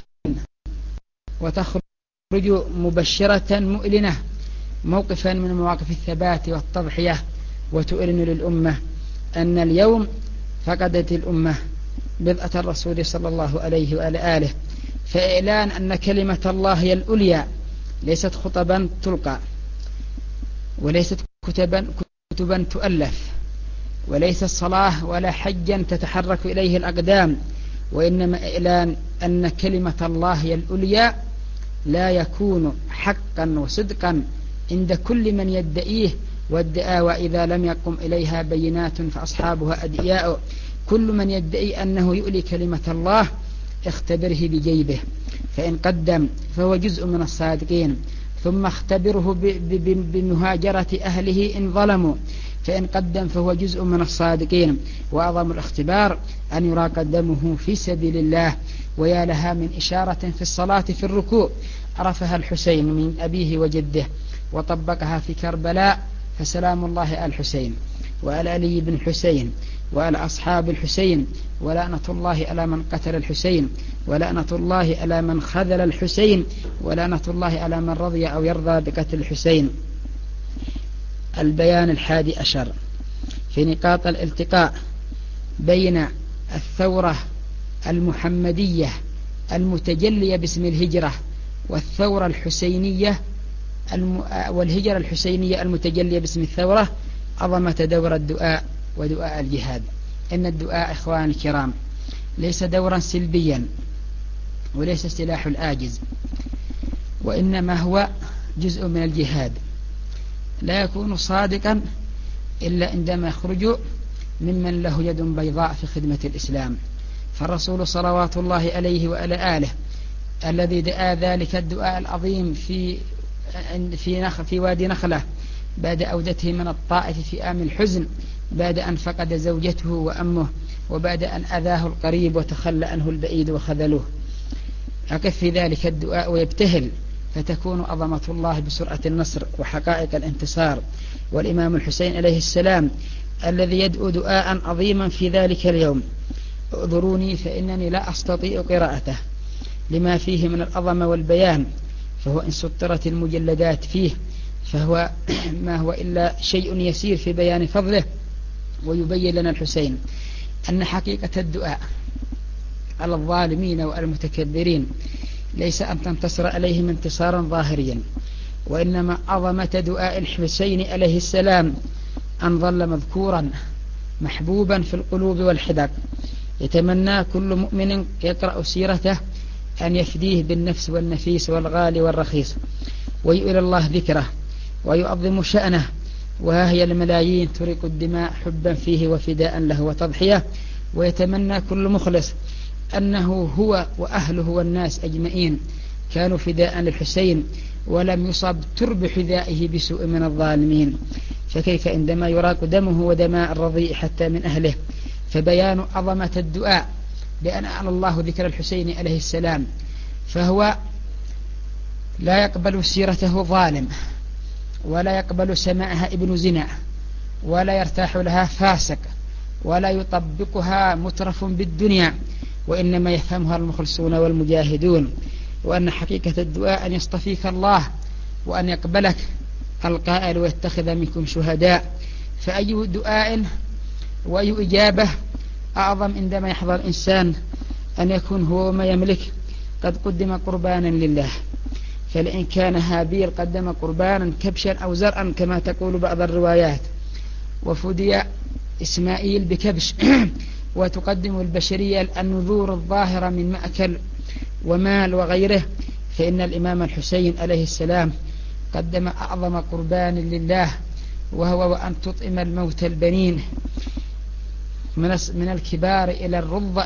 وتخرج مبشرة مؤلنة موقفا من مواقف الثبات والتضحية وتؤلن للأمة أن اليوم فقدت الأمة بضعة الرسول صلى الله عليه وعلى آله. فإعلان أن كلمة الله هي الأولياء ليست خطبا تلقى وليست كتبا, كتبا تؤلف وليست صلاة ولا حجا تتحرك إليه الأقدام، وإنما إعلان أن كلمة الله هي الأولياء لا يكون حقا وصدقا عند كل من يدعيه والدعاوى إذا لم يقم إليها بينات فأصحابها أدعياء. كل من يدعي أنه يؤلي كلمة الله اختبره بجيبه، فإن قدم فهو جزء من الصادقين، ثم اختبره بمهاجرة أهله إن ظلموا، فإن قدم فهو جزء من الصادقين. وأعظم الاختبار أن يراق دمه في سبيل الله. ويا لها من إشارة في الصلاة في الركوع عرفها الحسين من أبيه وجده وطبقها في كربلاء، فسلام الله على الحسين وعلى علي بن الحسين وعلى أصحاب الحسين، ولعنة الله على من قتل الحسين، ولعنة الله على من خذل الحسين، ولعنة الله على من رضي أو يرضى بقتل الحسين. البيان الحادي عشر في نقاط الالتقاء بين الثورة المحمدية المتجلية باسم الهجرة والثورة الحسينية الم... والهجرة الحسينية المتجلية باسم الثورة، عظمة دور الدعاء ودعاء الجهاد. إن الدعاء إخواني الكرام ليس دورا سلبيا وليس سلاح الآجز، وإنما هو جزء من الجهاد، لا يكون صادقا إلا عندما يخرج ممن له يد بيضاء في خدمة الإسلام. فالرسول صلوات الله عليه وعلى آله الذي دعا ذلك الدعاء العظيم في في, نخ في وادي نخلة بعد أودته من الطائف في عام الحزن، بعد أن فقد زوجته وأمه، وبعد أن أذاه القريب وتخلى عنه البعيد وخذلوه، يقف في ذلك الدعاء ويبتهل، فتكون عظمة الله بسرعة النصر وحقائق الانتصار. والإمام الحسين عليه السلام الذي يدعو دعاء عظيما في ذلك اليوم، اعذروني فإنني لا أستطيع قراءته لما فيه من العظمة والبيان، فهو إن سطرت المجلدات فيه فهو ما هو إلا شيء يسير في بيان فضله. ويبين لنا الحسين أن حقيقة الدعاء على الظالمين والمتكبرين ليس أن تنتصر عليهم انتصارا ظاهريا، وإنما عظمة دعاء الحسين عليه السلام أن ظل مذكورا محبوبا في القلوب والحدق، يتمنى كل مؤمن يقرأ سيرته أن يفديه بالنفس والنفيس والغالي والرخيص، ويؤل الله ذكره ويعظم شأنه. وها هي الملايين تريق الدماء حبا فيه وفداء له وتضحية. ويتمنى كل مخلص أنه هو وأهله والناس أجمعين كانوا فداء للحسين، ولم يصب ترب حذائه بسوء من الظالمين. فكيف عندما يراق دمه ودماء الرضيع حتى من أهله؟ فبيان عظمة الدعاء بأن أعلى الله ذكر الحسين عليه السلام، فهو لا يقبل سيرته ظالم، ولا يقبل سماعها ابن زنا، ولا يرتاح لها فاسق، ولا يطبقها مترف بالدنيا، وإنما يفهمها المخلصون والمجاهدون. وأن حقيقة الدعاء أن يصطفيك الله وأن يقبلك القائل ويتخذ منكم شهداء. فأي دعاء وأي إجابة أعظم عندما يحضر الإنسان أن يكون هو ما يملك قد قدم قربانا لله. فلئن كان هابيل قدم قربانا كبشا أو زرعا كما تقول بعض الروايات، وفدي إسماعيل بكبش وتقدم البشرية النذور الظاهرة من مأكل ومال وغيره، فإن الإمام الحسين عليه السلام قدم أعظم قربان لله، وهو وأن تطعم الموت البنين من الكبار إلى الرضع.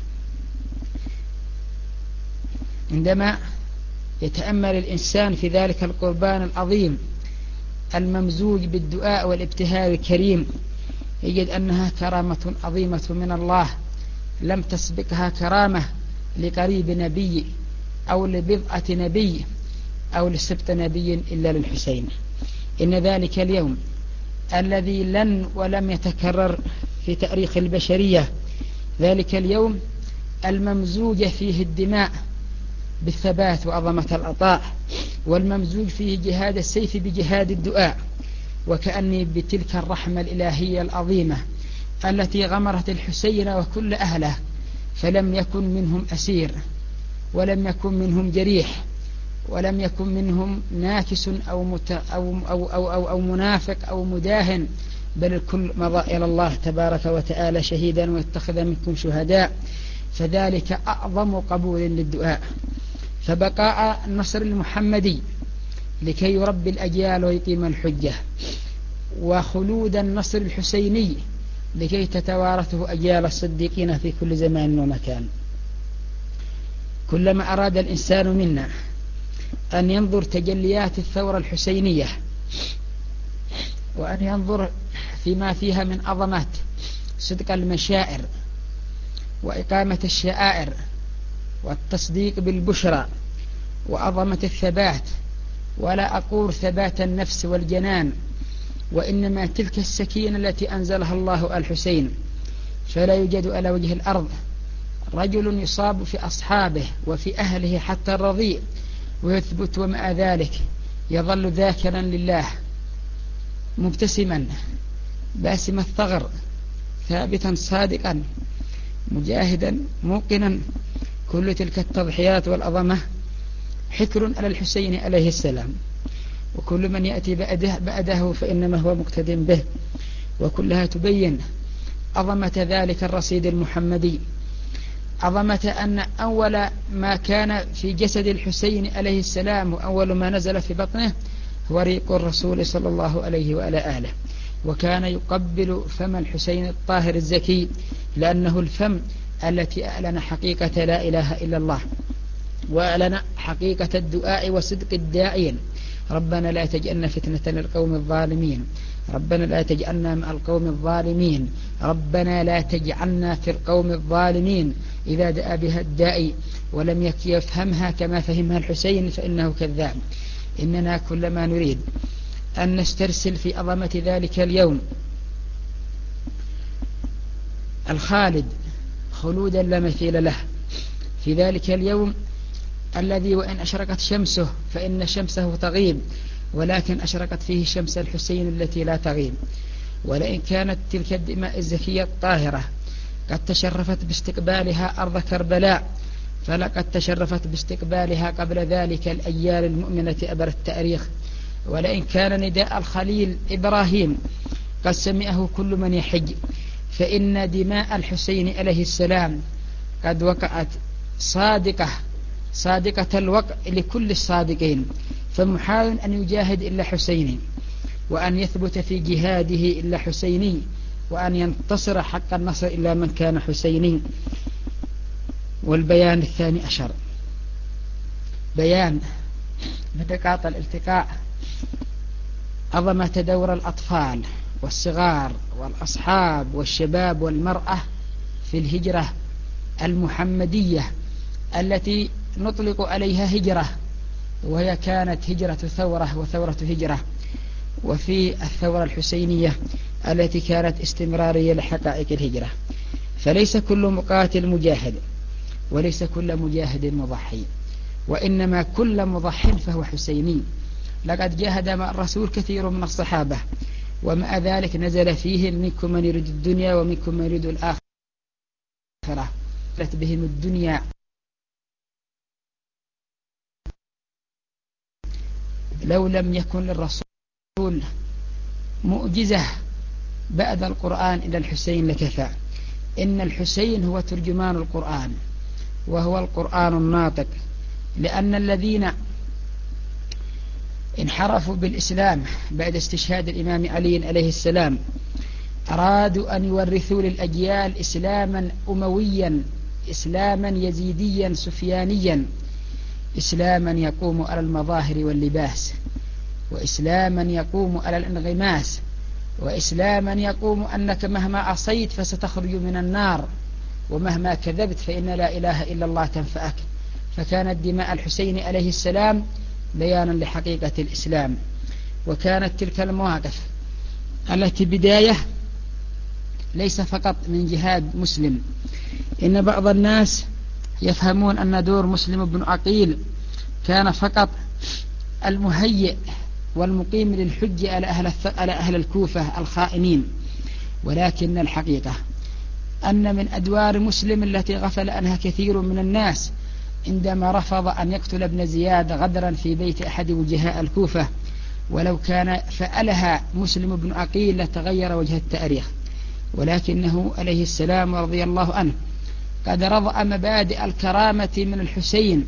عندما يتأمل الإنسان في ذلك القربان العظيم الممزوج بالدعاء والابتهال الكريم، يجد أنها كرامة عظيمة من الله لم تسبقها كرامة لقريب نبي أو لبضعة نبي أو لسبط نبي إلا للحسين. إن ذلك اليوم الذي لن ولم يتكرر في تاريخ البشرية، ذلك اليوم الممزوج فيه الدماء بالثبات وعظمة العطاء، والممزوج فيه جهاد السيف بجهاد الدعاء، وكأني بتلك الرحمة الإلهية العظيمة التي غمرت الحسين وكل أهله، فلم يكن منهم أسير، ولم يكن منهم جريح، ولم يكن منهم ناكس أو, مت أو, أو, أو, أو, أو منافق أو مداهن، بل الكل مضى إلى الله تبارك وتعالى شهيدا ويتخذ منكم شهداء. فذلك أعظم قبول للدعاء. فبقاء النصر المحمدي لكي يربي الأجيال ويقيم الحجة، وخلود النصر الحسيني لكي تتوارثه أجيال الصديقين في كل زمان ومكان. كلما أراد الإنسان منا أن ينظر تجليات الثورة الحسينية وأن ينظر فيما فيها من عظمات صدق المشاعر وإقامة الشعائر والتصديق بالبشرى وعظمة الثبات، ولا أقول ثبات النفس والجنان، وإنما تلك السكينة التي أنزلها الله على الحسين، فلا يوجد على وجه الأرض رجل يصاب في أصحابه وفي أهله حتى الرضيع ويثبت ومع ذلك يظل ذاكرا لله مبتسما باسم الثغر ثابتا صادقا مجاهدا موقنا. كل تلك التضحيات والعظمة حكر على الحسين عليه السلام، وكل من يأتي بعده, بعده فإنما هو مقتد به، وكلها تبين عظمة ذلك الرصيد المحمدي، عظمة أن أول ما كان في جسد الحسين عليه السلام وأول ما نزل في بطنه هو ريق الرسول صلى الله عليه وعلى آله، وكان يقبل فم الحسين الطاهر الزكي، لأنه الفم التي أعلن حقيقة لا إله إلا الله، وأعلن حقيقة الدعاء وصدق الداعين: ربنا لا تجعلنا فتنة للقوم الظالمين، ربنا لا تجعلنا مع القوم الظالمين، ربنا لا تجعلنا في القوم الظالمين. إذا دعا بها الداعي ولم يفهمها كما فهمها الحسين فإنه كذاب. إننا كلما نريد أن نسترسل في عظمة ذلك اليوم الخالد خلودا لا مثيل له، في ذلك اليوم الذي وإن أشرقت شمسه فإن شمسه تغيب، ولكن أشرقت فيه شمس الحسين التي لا تغيب. ولئن كانت تلك الدماء الزكية الطاهرة قد تشرفت باستقبالها أرض كربلاء، فلقد تشرفت باستقبالها قبل ذلك الأيال المؤمنة أبر التاريخ. ولئن كان نداء الخليل إبراهيم قد سمعه كل من يحج، فإن دماء الحسين عليه السلام قد وقعت صادقة صادقة الوقع لكل الصادقين، فمحال أن يجاهد إلا حسيني، وأن يثبت في جهاده إلا حسيني، وأن ينتصر حق النصر إلا من كان حسيني. والبيان الثاني عشر بيان بدقات الالتقاء عظمة دور الأطفال والصغار والأصحاب والشباب والمرأة في الهجرة المحمدية التي نطلق عليها هجرة، وهي كانت هجرة ثورة وثورة هجرة، وفي الثورة الحسينية التي كانت استمرارية لحقائق الهجرة. فليس كل مقاتل مجاهد، وليس كل مجاهد مضحي، وإنما كل مضح فهو حسيني. لقد جاهد مع الرسول كثير من الصحابة، ومع ذلك نزل فيهم: منكم من يريد الدنيا ومنكم من يريد الآخرة، فلت بهم الدنيا لو لم يكن للرسول مؤجزة بعد القرآن إلى الحسين لكفى. إن الحسين هو ترجمان القرآن، وهو القرآن الناطق، لأن الذين انحرفوا بالإسلام بعد استشهاد الإمام علي عليه السلام أرادوا أن يورثوا للأجيال إسلاما أمويا، إسلاما يزيديا سفيانيا، إسلاما يقوم على المظاهر واللباس، وإسلاما يقوم على الانغماس، وإسلاما يقوم أنك مهما عصيت فستخرج من النار، ومهما كذبت فإن لا إله إلا الله تنفعك. فكانت دماء الحسين عليه السلام بيانا لحقيقة الإسلام. وكانت تلك المواقف التي بداية ليس فقط من جهاد مسلم. إن بعض الناس يفهمون أن دور مسلم بن عقيل كان فقط المهيئ والمقيم للحج على أهل, على أهل الكوفة الخائنين، ولكن الحقيقة أن من أدوار مسلم التي غفل عنها كثير من الناس عندما رفض أن يقتل ابن زياد غدرا في بيت أحد وجهاء الكوفة، ولو كان فعلها مسلم بن عقيل لتغير وجه التاريخ، ولكنه عليه السلام ورضي الله عنه قد رضأ مبادئ الكرامة من الحسين،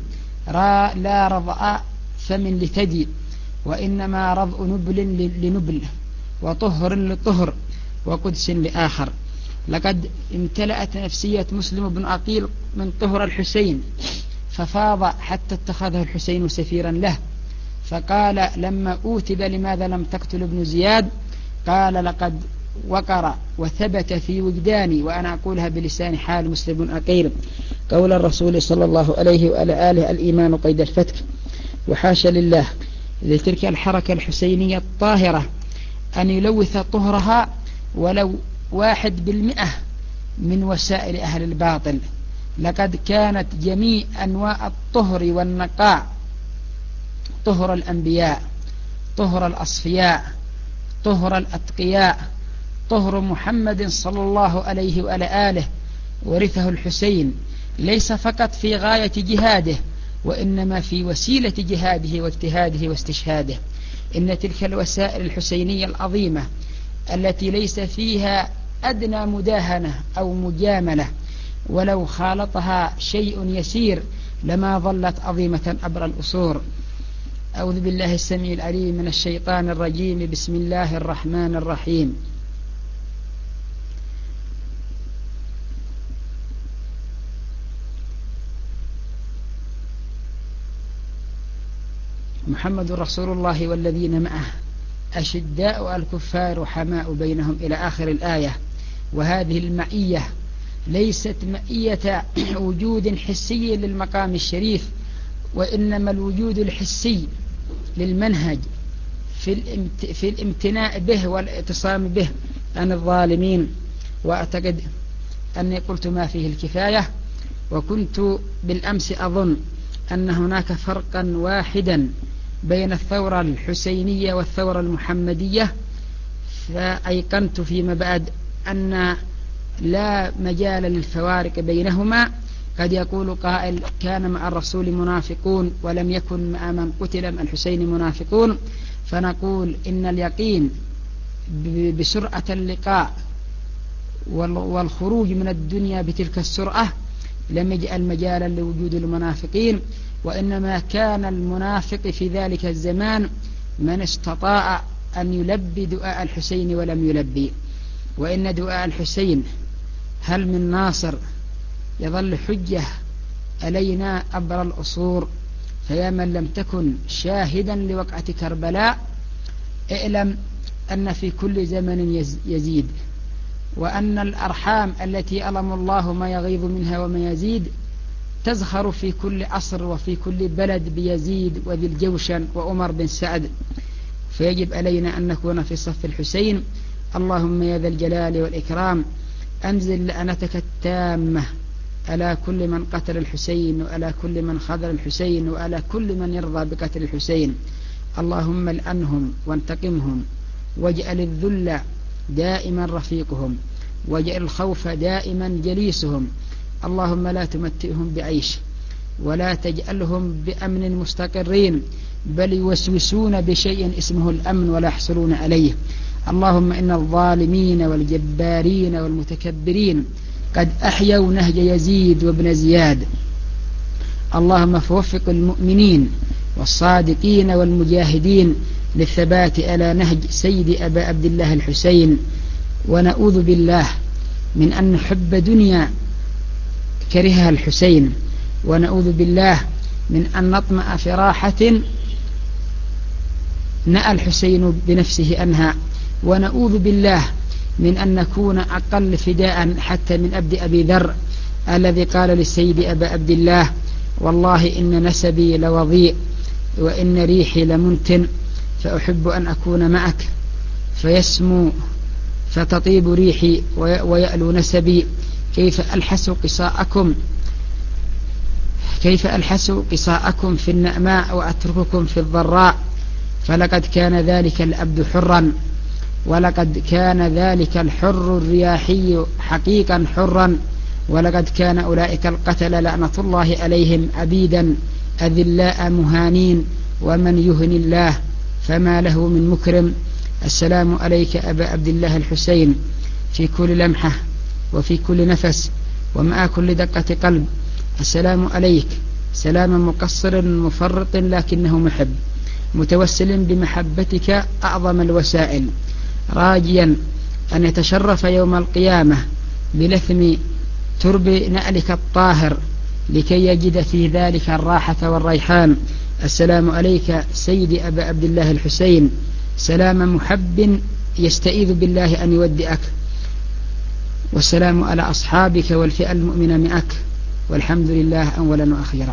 لا رضأ فم لتدي، وإنما رضأ نبل لنبل، وطهر لطهر وقدس لآخر. لقد امتلأت نفسية مسلم بن عقيل من طهر الحسين ففاض حتى اتخذه الحسين سفيرا له، فقال لما أوتب لماذا لم تقتل ابن زياد قال لقد وقر وثبت في وجداني وأنا أقولها بلسان حال مسلم بن عقيل قول الرسول صلى الله عليه وعلى آله الإيمان قيد الفتك. وحاشا لله لتلك الحركة الحسينية الطاهرة أن يلوث طهرها ولو واحد بالمئة من وسائل أهل الباطل. لقد كانت جميع أنواع الطهر والنقاء، طهر الأنبياء، طهر الأصفياء، طهر الأتقياء، طهر محمد صلى الله عليه وعلى آله ورثه الحسين، ليس فقط في غاية جهاده وإنما في وسيلة جهاده واجتهاده واستشهاده. إن تلك الوسائل الحسينية العظيمة التي ليس فيها أدنى مداهنة أو مجاملة ولو خالطها شيء يسير لما ظلت عظيمة عبر الأصور. أعوذ بالله السميع العليم من الشيطان الرجيم. بسم الله الرحمن الرحيم. محمد رسول الله والذين معه أشداء على الكفار رحماء بينهم إلى آخر الآية. وهذه المعية ليست معية وجود حسي للمقام الشريف، وإنما الوجود الحسي للمنهج في الامتناء به والاعتصام به عن الظالمين. وأعتقد أني قلت ما فيه الكفاية، وكنت بالأمس أظن أن هناك فرقا واحدا بين الثورة الحسينية والثورة المحمدية، فأيقنت فيما بعد أن لا مجال للفوارق بينهما. قد يقول قائل كان مع الرسول منافقون ولم يكن مع من قتل مع الحسين منافقون، فنقول إن اليقين بسرعة اللقاء والخروج من الدنيا بتلك السرعة لم يجعل مجالا لوجود المنافقين، وإنما كان المنافق في ذلك الزمان من استطاع أن يلبي دعاء الحسين ولم يلبي. وإن دعاء الحسين هل من ناصر يظل حجة علينا عبر العصور. فيا من لم تكن شاهدا لوقعة كربلاء اعلم أن في كل زمن يزيد، وأن الأرحام التي ألم الله ما يغيظ منها وما يزيد تزخر في كل عصر وفي كل بلد بيزيد وذي الجوشن وعمر بن سعد. فيجب علينا أن نكون في صف الحسين. اللهم يا ذا الجلال والإكرام أنزل لعنتك التامة على كل من قتل الحسين وعلى كل من خذل الحسين وعلى كل من يرضى بقتل الحسين. اللهم لعنهم وانتقمهم، واجعل الذل دائما رفيقهم، واجعل الخوف دائما جليسهم. اللهم لا تمتئهم بعيش ولا تجعلهم بأمن مستقرين، بل يوسوسون بشيء اسمه الأمن ولا يحصلون عليه. اللهم إن الظالمين والجبارين والمتكبرين قد أحيوا نهج يزيد وابن زياد. اللهم فوفق المؤمنين والصادقين والمجاهدين للثبات على نهج سيد أبا عبد الله الحسين. ونعوذ بالله من أن نحب دنيا كرهها الحسين، ونعوذ بالله من أن نطمع في راحة نأى الحسين بنفسه أنها، ونعوذ بالله من أن نكون أقل فداء حتى من عبد أبي ذر الذي قال للسيد أبا عبد الله والله إن نسبي لوضيء وإن ريحي لمنتن، فأحب أن أكون معك فيسمو فتطيب ريحي ويألو نسبي. كيف ألحس قصاءكم كيف ألحس قصاءكم في النعماء وأترككم في الضراء. فلقد كان ذلك الأبد حرا، ولقد كان ذلك الحر الرياحي حقيقا حرا، ولقد كان أولئك القتل لعنة الله عليهم عبيدا أذلاء مهانين، ومن يهن الله فما له من مكرم. السلام عليك أبا عبد الله الحسين في كل لمحة وفي كل نفس ومع كل دقة قلب. السلام عليك سلام مقصر مفرط لكنه محب، متوسل بمحبتك أعظم الوسائل. راجيا أن يتشرف يوم القيامة بلثم ترب نألك الطاهر لكي يجد في ذلك الراحة والريحان. السلام عليك سيدي أبا عبد الله الحسين، سلام محب يستئذ بالله أن يودئك، والسلام على أصحابك والفئة المؤمنة معك، والحمد لله أولا وأخيرا.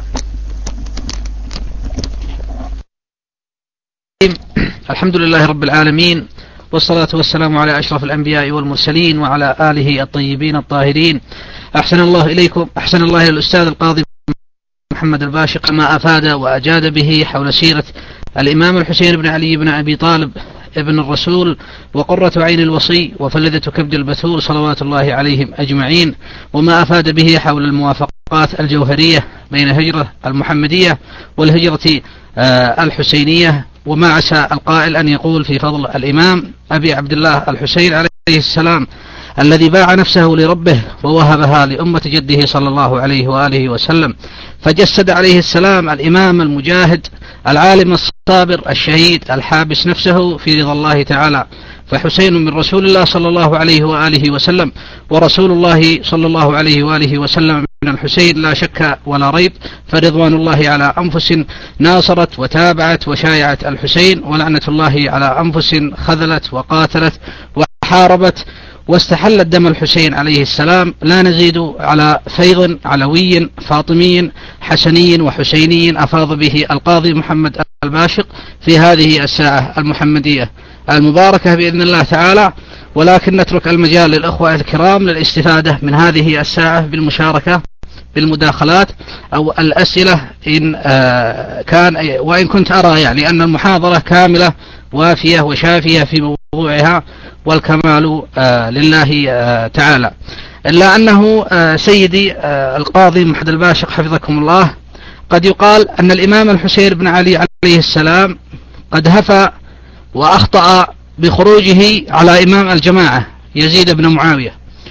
الحمد لله رب العالمين، والصلاة والسلام على أشرف الأنبياء والمرسلين وعلى آله الطيبين الطاهرين. أحسن الله إليكم، أحسن الله إلى الأستاذ القاضي محمد الباشق ما أفاد وأجاد به حول سيرة الإمام الحسين بن علي بن أبي طالب ابن الرسول وقرة عين الوصي وفلذة كبد البتول صلوات الله عليهم أجمعين، وما أفاد به حول الموافقات الجوهرية بين الهجرة المحمدية والهجرة الحسينية، وما عسى القائل أن يقول في فضل الإمام أبي عبد الله الحسين عليه السلام الذي باع نفسه لربه ووهبها لأمة جده صلى الله عليه وآله وسلم، فجسد عليه السلام الإمام المجاهد العالم الصابر الشهيد الحابس نفسه في رضا الله تعالى. فحسين من رسول الله صلى الله عليه وآله وسلم، ورسول الله صلى الله عليه وآله وسلم من الحسين لا شك ولا ريب، فرضوان الله على أنفس ناصرت وتابعت وشايعت الحسين، ولعنة الله على أنفس خذلت وقاتلت وحاربت واستحلت دم الحسين عليه السلام. لا نزيد على فيض علوي فاطمي حسني وحسيني أفاض به القاضي محمد الباشق في هذه الساعة المحمدية المباركة بإذن الله تعالى، ولكن نترك المجال للأخوة الكرام للاستفادة من هذه الساعة بالمشاركة بالمداخلات أو الأسئلة إن كان، وإن كنت أرى يعني أن المحاضرة كاملة وافية وشافية في موضوعها، والكمال لله تعالى. إلا أنه سيدي القاضي محمد الباشق حفظكم الله، قد يقال أن الإمام الحسين بن علي عليه السلام قد هفى وأخطأ بخروجه على إمام الجماعة يزيد بن معاوية،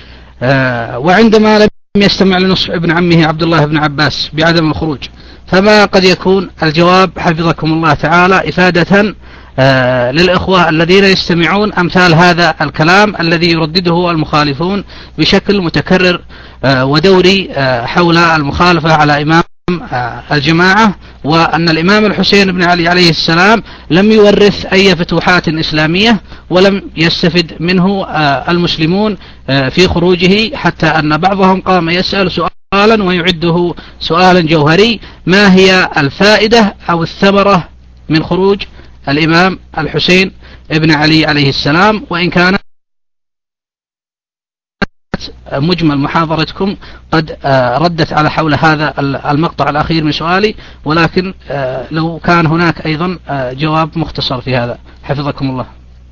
وعندما لم يستمع لنصح ابن عمه عبد الله بن عباس بعدم الخروج. فما قد يكون الجواب حفظكم الله تعالى إفادة آه للإخوة الذين يستمعون أمثال هذا الكلام الذي يردده المخالفون بشكل متكرر آه ودوري آه حول المخالفة على إمام آه الجماعة، وأن الإمام الحسين بن علي عليه السلام لم يورث أي فتوحات إسلامية، ولم يستفد منه آه المسلمون آه في خروجه، حتى أن بعضهم قام يسأل سؤالا ويعده سؤالا جوهري: ما هي الفائدة أو الثمرة من خروج الإمام الحسين ابن علي عليه السلام؟ وإن كانت مجمل محاضرتكم قد ردت على حول هذا المقطع الأخير من سؤالي، ولكن لو كان هناك أيضا جواب مختصر في هذا حفظكم الله.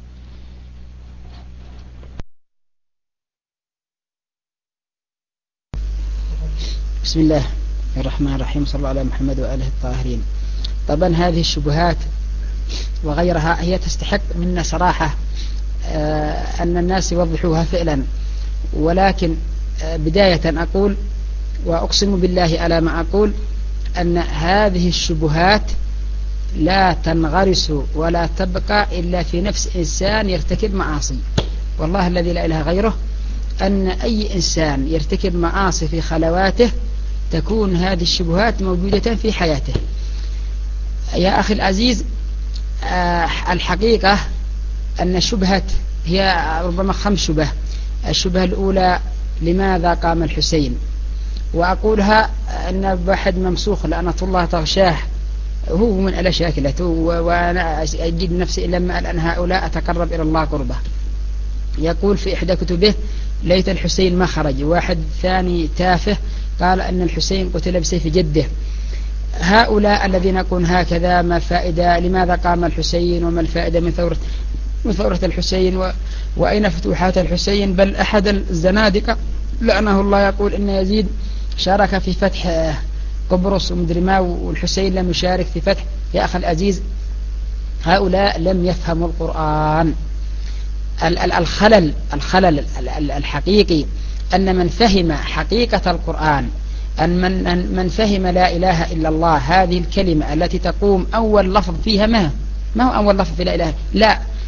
بسم الله الرحمن الرحيم، صلى الله على محمد وآله الطاهرين. طبعا هذه الشبهات وغيرها هي تستحق منا صراحة أن الناس يوضحوها فعلا، ولكن بداية أقول وأقسم بالله على ما أقول أن هذه الشبهات لا تنغرس ولا تبقى إلا في نفس إنسان يرتكب معاصي. والله الذي لا إله غيره أن أي إنسان يرتكب معاصي في خلواته تكون هذه الشبهات موجودة في حياته. يا أخي العزيز، الحقيقة أن شبهة هي ربما خمس شبه. الشبهة الأولى: لماذا قام الحسين؟ وأقولها أن واحد ممسوخ لعنة الله تغشاه، هو من ألا شاكلته، وأنا أجد نفسي لما أن هؤلاء أتقرب إلى الله قربه. يقول في إحدى كتبه: ليت الحسين ما خرج. واحد ثاني تافه قال أن الحسين قتل بسيف جده. هؤلاء الذين يقولون هكذا ما فائدة؟ لماذا قام الحسين؟ وما الفائدة من ثورة من ثورة الحسين؟ و... وأين فتوحات الحسين؟ بل أحد الزنادقة لعنه الله يقول إن يزيد شارك في فتح قبرص ومدري ما، والحسين لم يشارك في فتح. يا أخي العزيز، هؤلاء لم يفهموا القرآن. الخلل الخلل الحقيقي أن من فهم حقيقة القرآن، أن من, من فهم لا إله إلا الله، هذه الكلمة التي تقوم أول لفظ فيها ما ما هو أول لفظ في لا إله، لا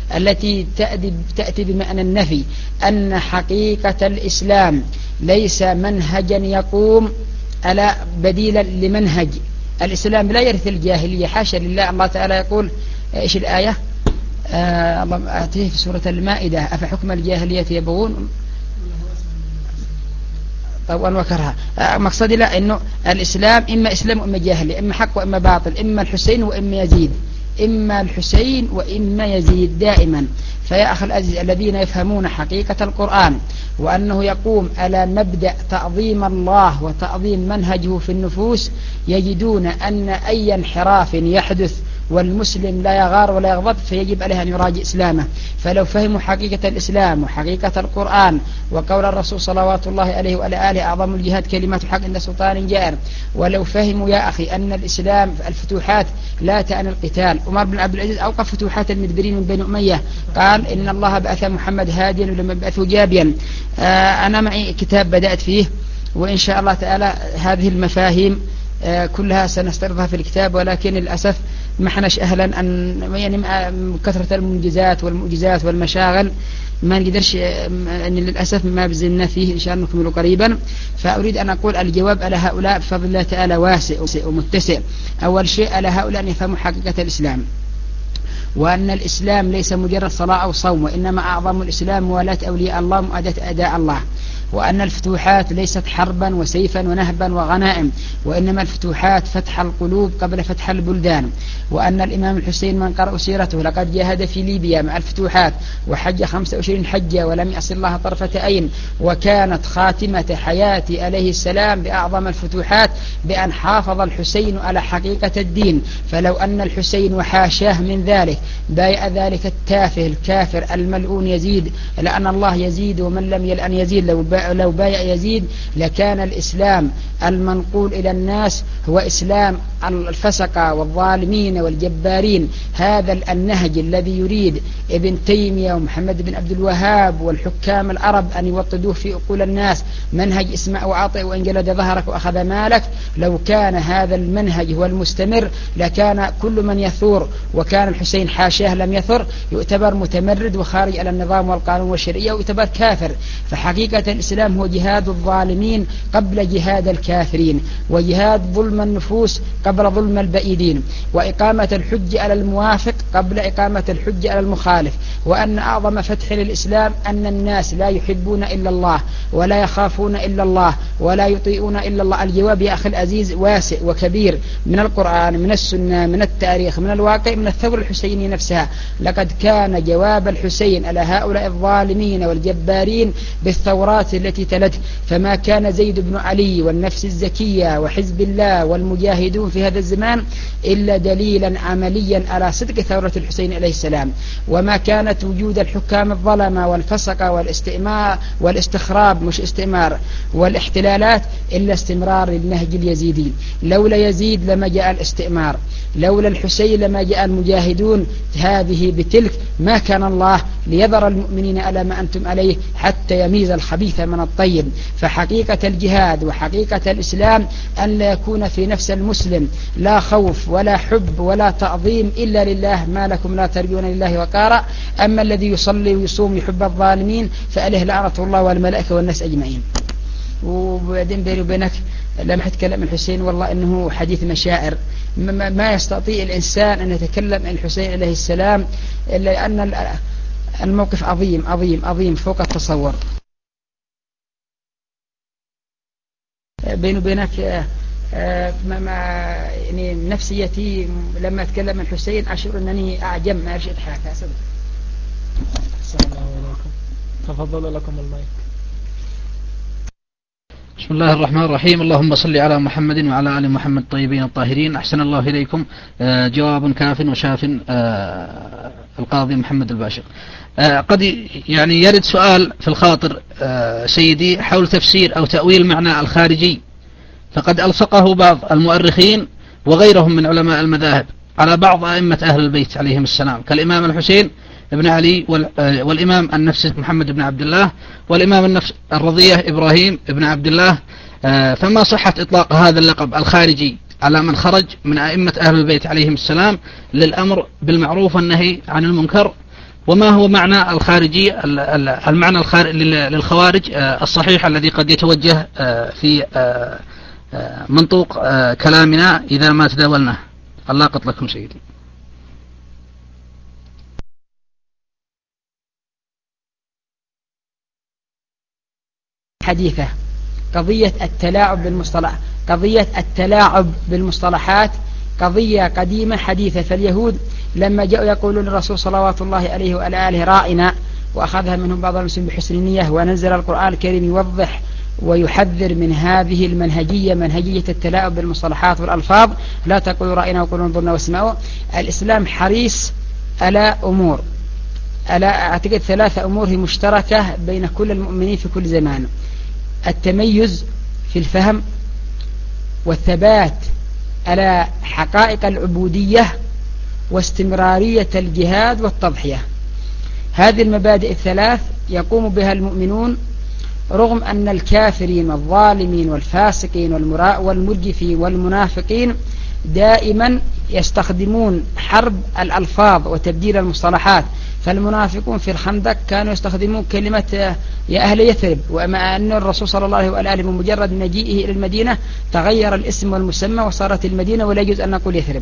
التي تأتي بمعنى النفي أن حقيقة الإسلام ليس منهجا يقوم على بديلا لمنهج الإسلام، لا يرث الجاهلية، حاشا لله. الله تعالى يقول إيش الآية؟ آه أتيه في سورة المائدة: أفحكم الجاهلية يبغون طبعا وكرها. آه مقصدي لا إنه الإسلام إما إسلام وإما جاهلية، إما حق وإما باطل، إما الحسين وإما يزيد، إما الحسين وإما يزيد دائما. فيا أخي العزيز، الذين يفهمون حقيقة القرآن وأنه يقوم على مبدأ تعظيم الله وتعظيم منهجه في النفوس يجدون أن أي انحراف يحدث والمسلم لا يغار ولا يغضب فيجب عليه أن يراجع إسلامه. فلو فهموا حقيقة الإسلام وحقيقة القرآن وقول الرسول صلوات الله عليه وعلى آله: أعظم الجهاد كلمات حق عند سلطان جائر. ولو فهموا يا أخي أن الإسلام الفتوحات لا تعني القتال. عمر بن عبد العزيز أوقف فتوحات المدبرين من بني أمية، قال: إن الله بعث محمد هاديا ولم يبعثه جابيا. آه أنا معي كتاب بدأت فيه، وإن شاء الله تعالى هذه المفاهيم آه كلها سنستعرضها في الكتاب، ولكن للأسف ما حناش أهلا أن يعني مع كثرة المنجزات والمعجزات والمشاغل ما نقدرش، أن للأسف ما بزلنا فيه، إن شاء الله نكمل قريبا. فأريد أن أقول الجواب على هؤلاء بفضل الله تعالى واسع ومتسع. أول شيء على هؤلاء أن يفهموا حقيقة الإسلام، وأن الإسلام ليس مجرد صلاة أو صوم، وإنما أعظم الإسلام موالاة أولياء الله ومؤاداة أعداء الله. وأن الفتوحات ليست حربا وسيفا ونهبا وغنائم، وإنما الفتوحات فتح القلوب قبل فتح البلدان. وأن الإمام الحسين من قرأ سيرته لقد جاهد في ليبيا مع الفتوحات وحج خمسة وعشرين حجة ولم يعص الله طرفة عين، وكانت خاتمة حياته عليه السلام بأعظم الفتوحات بأن حافظ الحسين على حقيقة الدين. فلو أن الحسين وحاشاه من ذلك بايع ذلك التافه الكافر الملعون يزيد لأن الله يزيد ومن لم يلأن يزيد، لو لو بايع يزيد لكان الإسلام المنقول إلى الناس هو إسلام الفسقة والظالمين والجبارين. هذا النهج الذي يريد ابن تيمية ومحمد بن عبد الوهاب والحكام العرب أن يوطدوه في عقول الناس، منهج اسمع وعطئ وإن جلد ظهرك وأخذ مالك، لو كان هذا المنهج هو المستمر لكان كل من يثور، وكان الحسين حاشاه لم يثر، يعتبر متمرد وخارج على النظام والقانون والشرعية ويعتبر كافر. فحقيقة الإسلام هو جهاد الظالمين قبل جهاد الكافرين، وجهاد ظلم النفوس قبل ظلم البعيدين، وإقامة الحج على الموافق قبل إقامة الحج على المخالف. وأن أعظم فتح للإسلام أن الناس لا يحبون إلا الله ولا يخافون إلا الله ولا يطيعون إلا الله. الجواب يا أخي العزيز واسع وكبير، من القرآن من السنة من التاريخ من الواقع من الثورة الحسينية نفسها. لقد كان جواب الحسين على هؤلاء الظالمين والجبارين بالثورات التي تلته، فما كان زيد بن علي والنفس الزكية وحزب الله والمجاهدون في هذا الزمان إلا دليلا عمليا على صدق ثورة الحسين عليه السلام. وما كانت وجود الحكام الظلمة والفسقة والاستئمار والاستخراب مش استئمار والاحتلالات إلا استمرار النهج اليزيدي. لولا يزيد لما جاء الاستئمار، لولا الحسين لما جاء المجاهدون هذه بتلك. ما كان الله ليذر المؤمنين على ما أنتم عليه حتى يميز الخبيث من الطيب. فحقيقة الجهاد وحقيقة الإسلام أن لا يكون في نفس المسلم لا خوف ولا حب ولا تعظيم إلا لله، ما لكم لا ترجون لله وقارا. أما الذي يصلي ويصوم يحب الظالمين فعليه لعنة الله والملائكة والناس أجمعين. وبعدين بيني وبينك لما أتكلم عن الحسين والله إنه حديث مشاعر، ما يستطيع الإنسان أن يتكلم عن الحسين عليه السلام إلا أن الموقف عظيم عظيم عظيم فوق التصور. بيني وبينك مع يعني نفسيتي لما أتكلم عن الحسين أشعر أنني أعجم ما أرشد حاجة. السلام عليكم، تفضل لكم المايك. بسم الله الرحمن الرحيم. اللهم صل على محمد وعلى آل محمد الطيبين الطاهرين. أحسن الله إليكم. آه جواب كاف وشاف آه القاضي محمد الباشر. آه قد يعني يرد سؤال في الخاطر آه سيدي حول تفسير أو تأويل معنى الخارجي، فقد ألصقه بعض المؤرخين وغيرهم من علماء المذاهب على بعض أئمة أهل البيت عليهم السلام كالإمام الحسين ابن علي والإمام النفس محمد بن عبد الله والإمام النفس الرضية إبراهيم ابن عبد الله. فما صحة إطلاق هذا اللقب الخارجي على من خرج من أئمة أهل البيت عليهم السلام للأمر بالمعروف والنهي عن المنكر وما هو معنى الخارجي المعنى للخوارج الصحيح الذي قد يتوجه في منطوق كلامنا إذا ما تداولناه. الله قط لكم سيدي. حديثة قضية التلاعب بالمصطلح قضية التلاعب بالمصطلحات قضية قديمة حديثة. فاليهود لما جاءوا يقولون للرسول صلوات الله عليه وعلى آله رائنا، وأخذها منهم بعض المسلمين بحسن نية، ونزل القرآن الكريم يوضح ويحذر من هذه المنهجية، منهجية التلاعب بالمصطلحات والألفاظ. لا تقولوا رائنا وقولوا انظرنا واسمعوا. الإسلام حريص على أمور، على أعتقد ثلاثة أمور هي مشتركة بين كل المؤمنين في كل زمان: التميز في الفهم، والثبات على حقائق العبودية، واستمرارية الجهاد والتضحية. هذه المبادئ الثلاث يقوم بها المؤمنون، رغم أن الكافرين والظالمين والفاسقين والمرجفين والمنافقين دائما يستخدمون حرب الألفاظ وتبديل المصطلحات. فالمنافقون في الخندق كانوا يستخدمون كلمة يا أهل يثرب، ومع أن الرسول صلى الله عليه وآله بمجرد مجيئه إلى المدينة تغير الاسم والمسمى وصارت المدينة ولا يجوز أن نقول يثرب.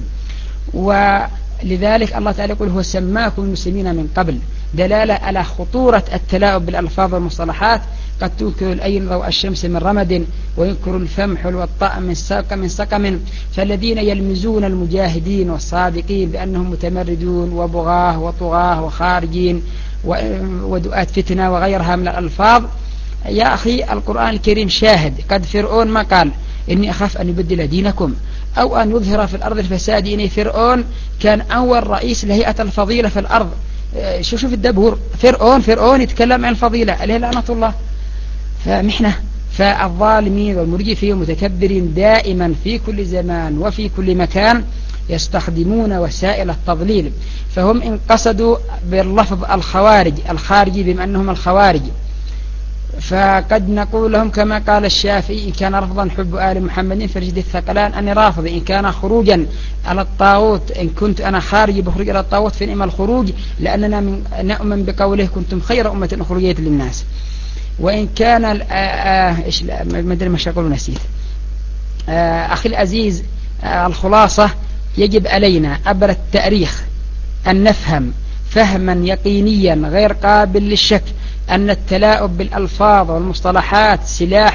ولذلك الله تعالى يقول هو سماكم المسلمين من قبل، دلالة على خطورة التلاعب بالألفاظ والمصطلحات. قد تنكر الأين ضوء الشمس من رمد، وينكر الفم حلو الطعم من سقم من سقم. فالذين يلمزون المجاهدين والصادقين بأنهم متمردون وبغاه وطغاه وخارجين ودؤات فتنة وغيرها من الألفاظ، يا أخي القرآن الكريم شاهد. قد فرعون ما قال إني أخاف أن يبدل دينكم أو أن يظهر في الأرض الفساد. إني فرعون كان أول رئيس لهيئة الفضيلة في الأرض. شو شوف الدبور فرعون فرعون يتكلم عن الفضيلة، عليه لعنة الله. فمحنة. فالظالمين والمرجفين والمتكبرين دائما في كل زمان وفي كل مكان يستخدمون وسائل التضليل. فهم إن قصدوا باللفظ الخوارج الخارجي بما أنهم الخوارج، فقد نقول لهم كما قال الشافعي: إن كان رفضا حب آل محمد فرجد الثقلان أني رافض، إن كان خروجا على الطاغوت إن كنت أنا خارج بخروج على الطاغوت فإنما الخروج، لأننا من نؤمن بقوله كنتم خير أمة أخرجت للناس. وإن كان إيش ما أدري ما شاقول نسيت. أخي العزيز، الخلاصة يجب علينا عبر التاريخ أن نفهم فهما يقينيا غير قابل للشك أن التلاعب بالألفاظ والمصطلحات سلاح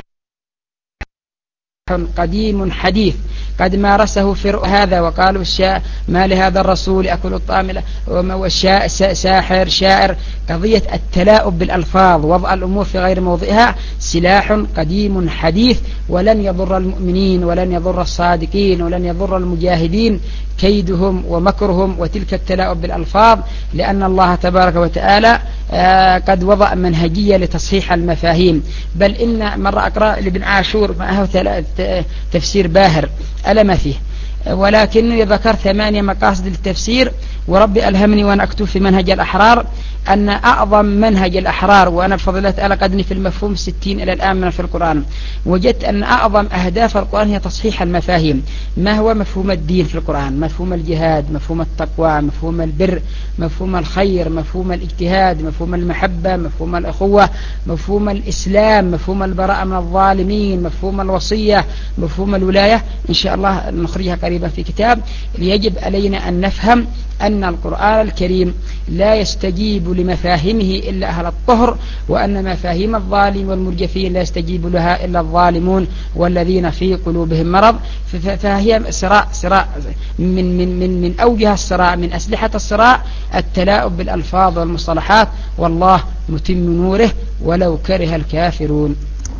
قديم حديث قد مارسه فرعون هذا، وقالوا الشاء ما لهذا الرسول يأكل الطعام والشاء ساحر شاعر. قضية التلاعب بالألفاظ وضع الأمور في غير موضعها سلاح قديم حديث، ولن يضر المؤمنين ولن يضر الصادقين ولن يضر المجاهدين كيدهم ومكرهم وتلك التلاعب بالألفاظ، لأن الله تبارك وتعالى قد وضع منهجية لتصحيح المفاهيم. بل إن مرة أقرأ لابن عاشور معه تفسير باهر ألم فيه، ولكنه ذكر ثمانية مقاصد للتفسير. وربي ألهمني وأنا أكتب في منهج الأحرار أن أعظم منهج الأحرار، وأنا بفضل الله تعالى قدني في المفهوم ستين إلى الآن من في القرآن، وجدت أن أعظم أهداف القرآن هي تصحيح المفاهيم. ما هو مفهوم الدين في القرآن؟ مفهوم الجهاد، مفهوم التقوى، مفهوم البر، مفهوم الخير، مفهوم الاجتهاد، مفهوم المحبة، مفهوم الأخوة، مفهوم الإسلام، مفهوم البراءة من الظالمين، مفهوم الوصية، مفهوم الولاية. إن شاء الله نخرجها قريبا في كتاب. يجب علينا أن نفهم أن القرآن الكريم لا يستجيب لمفاهيمه إلا أهل الطهر، وأن مفاهيم الظالم والمرجفين لا يستجيب لها إلا الظالمون والذين في قلوبهم مرض. فهي صراع صراع من من من من أوجه الصراع، من أسلحة الصراع التلاعب بالألفاظ والمصطلحات، والله متم نوره ولو كره الكافرون.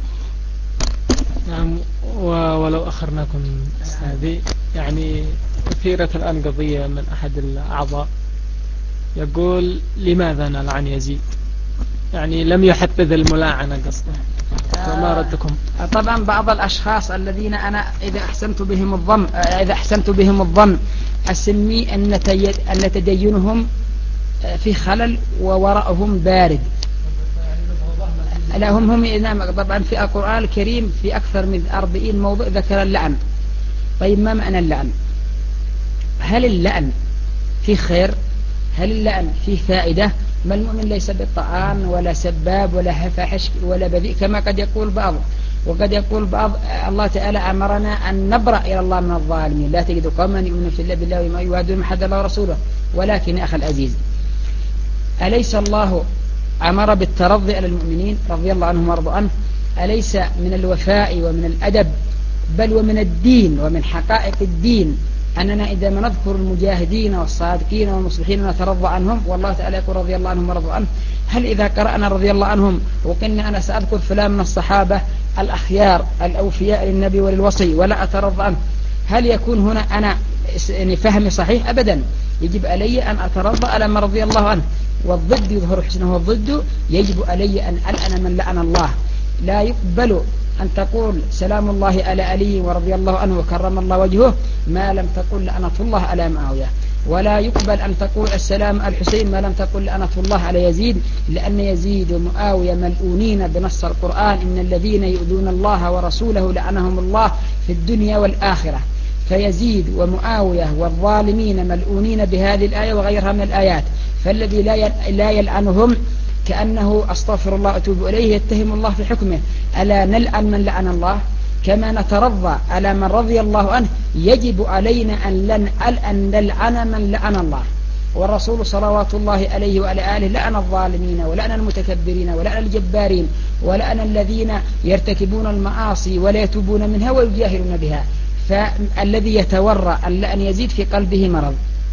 نعم. ولو أخرناكم هذه يعني أثيرت الآن قضية من أحد الأعضاء يقول: لماذا نلعن يزيد؟ يعني لم يحبذ الملاعنة قصده، فما ردكم؟ طبعا بعض الأشخاص الذين أنا إذا أحسنت بهم الظن إذا أحسنت بهم الظن أسمي أن أن تدينهم في خلل وورائهم بارد. لا هم هم طبعا في القرآن الكريم في أكثر من أربعين موضوع ذكر اللعن. طيب ما معنى اللعن؟ هل اللعن في خير؟ هل اللعن في فائدة؟ ما المؤمن ليس بالطعان ولا سباب ولا فاحش ولا بذيء كما قد يقول بعض. وقد يقول بعض الله تعالى أمرنا أن نبرأ إلى الله من الظالمين، لا تجد قوما يؤمنون في الله بالله وما يوادون حد الله ورسوله. ولكن يا أخي العزيز، أليس الله أمر بالترضي على المؤمنين رضي الله عنهم وارضوا عنه؟ أليس من الوفاء ومن الأدب بل ومن الدين ومن حقائق الدين أننا إذا ما نذكر المجاهدين والصادقين والمصلحين نترضى عنهم؟ والله تعالى يقول رضي الله عنهم ورضوا عنه. هل إذا قرأنا رضي الله عنهم وقلنا أنا سأذكر فلان من الصحابة الأخيار الأوفياء للنبي وللوصي ولا أترضى عنه، هل يكون هنا أنا فهمي صحيح؟ أبدا. يجب علي أن أترضى على من رضي الله عنه، والضد يظهر حسنه، والضد يجب علي أن ألعن من لعن الله. لا يقبل أن تقول سلام الله على علي ورضي الله عنه وكرم الله وجهه ما لم تقل لعنة الله على معاوية، ولا يقبل أن تقول السلام الحسين ما لم تقل لعنة الله على يزيد، لأن يزيد ومعاوية ملؤونين بنص القرآن إن الذين يؤذون الله ورسوله لعنهم الله في الدنيا والآخرة. فيزيد ومعاوية والظالمين ملؤونين بهذه الآية وغيرها من الآيات، فالذي لا يلعنهم كأنه أستغفر الله أتوب إليه يتهم الله في حكمه. ألا نلعن من لعن الله؟ كما نترضى على من رضي الله عنه يجب علينا أن نلعن من لعن الله. والرسول صلوات الله عليه وعلى آله لعن الظالمين ولعن المتكبرين ولعن الجبارين ولعن الذين يرتكبون المعاصي ولا يتوبون منها ويجاهرون بها. فالذي يتورع أن يزيد في قلبه مرض.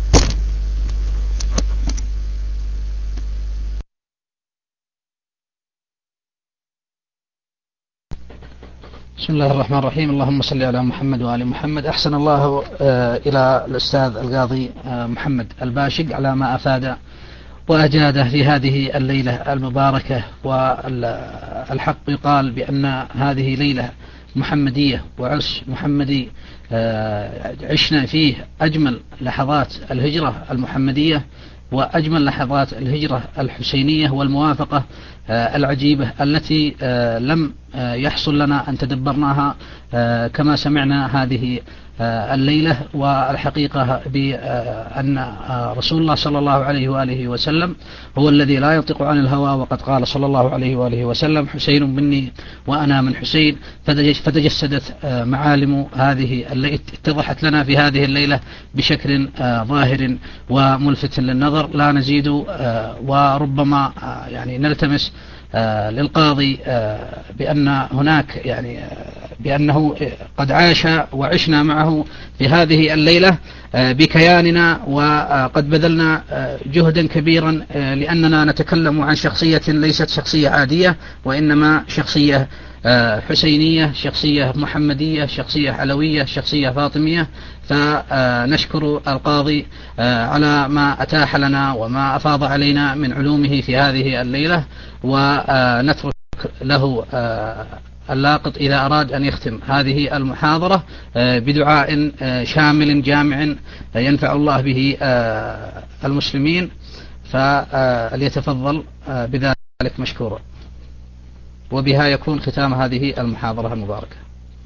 بسم الله الرحمن الرحيم. اللهم صل على محمد وآل محمد. أحسن الله إلى الأستاذ القاضي محمد الباشق على ما أفاد وأجاد في هذه الليلة المباركة. والحق يقال بأن هذه ليلة محمدية وعرس محمدي عشنا فيه أجمل لحظات الهجرة المحمدية وأجمل لحظات الهجرة الحسينية والموافقة العجيبة التي لم يحصل لنا أن تدبرناها كما سمعنا هذه الليلة. والحقيقة بأن رسول الله صلى الله عليه وآله وسلم هو الذي لا ينطق عن الهوى، وقد قال صلى الله عليه وآله وسلم حسين مني وأنا من حسين. فتجسدت معالم هذه اللي اتضحت لنا في هذه الليلة بشكل ظاهر وملفت للنظر لا نزيد. وربما يعني نلتمس للقاضي بأن هناك يعني بأنه قد عاش وعشنا معه في هذه الليلة بكياننا، وقد بذلنا جهدا كبيرا لأننا نتكلم عن شخصية ليست شخصية عادية وإنما شخصية حسينية، شخصية محمدية، شخصية علوية، شخصية فاطمية. فنشكر القاضي على ما أتاح لنا وما أفاض علينا من علومه في هذه الليلة، ونترك له اللاقط إذا أراد أن يختم هذه المحاضرة بدعاء شامل جامع ينفع الله به المسلمين، فليتفضل بذلك مشكورا. وبها يكون ختام هذه المحاضرة المباركة.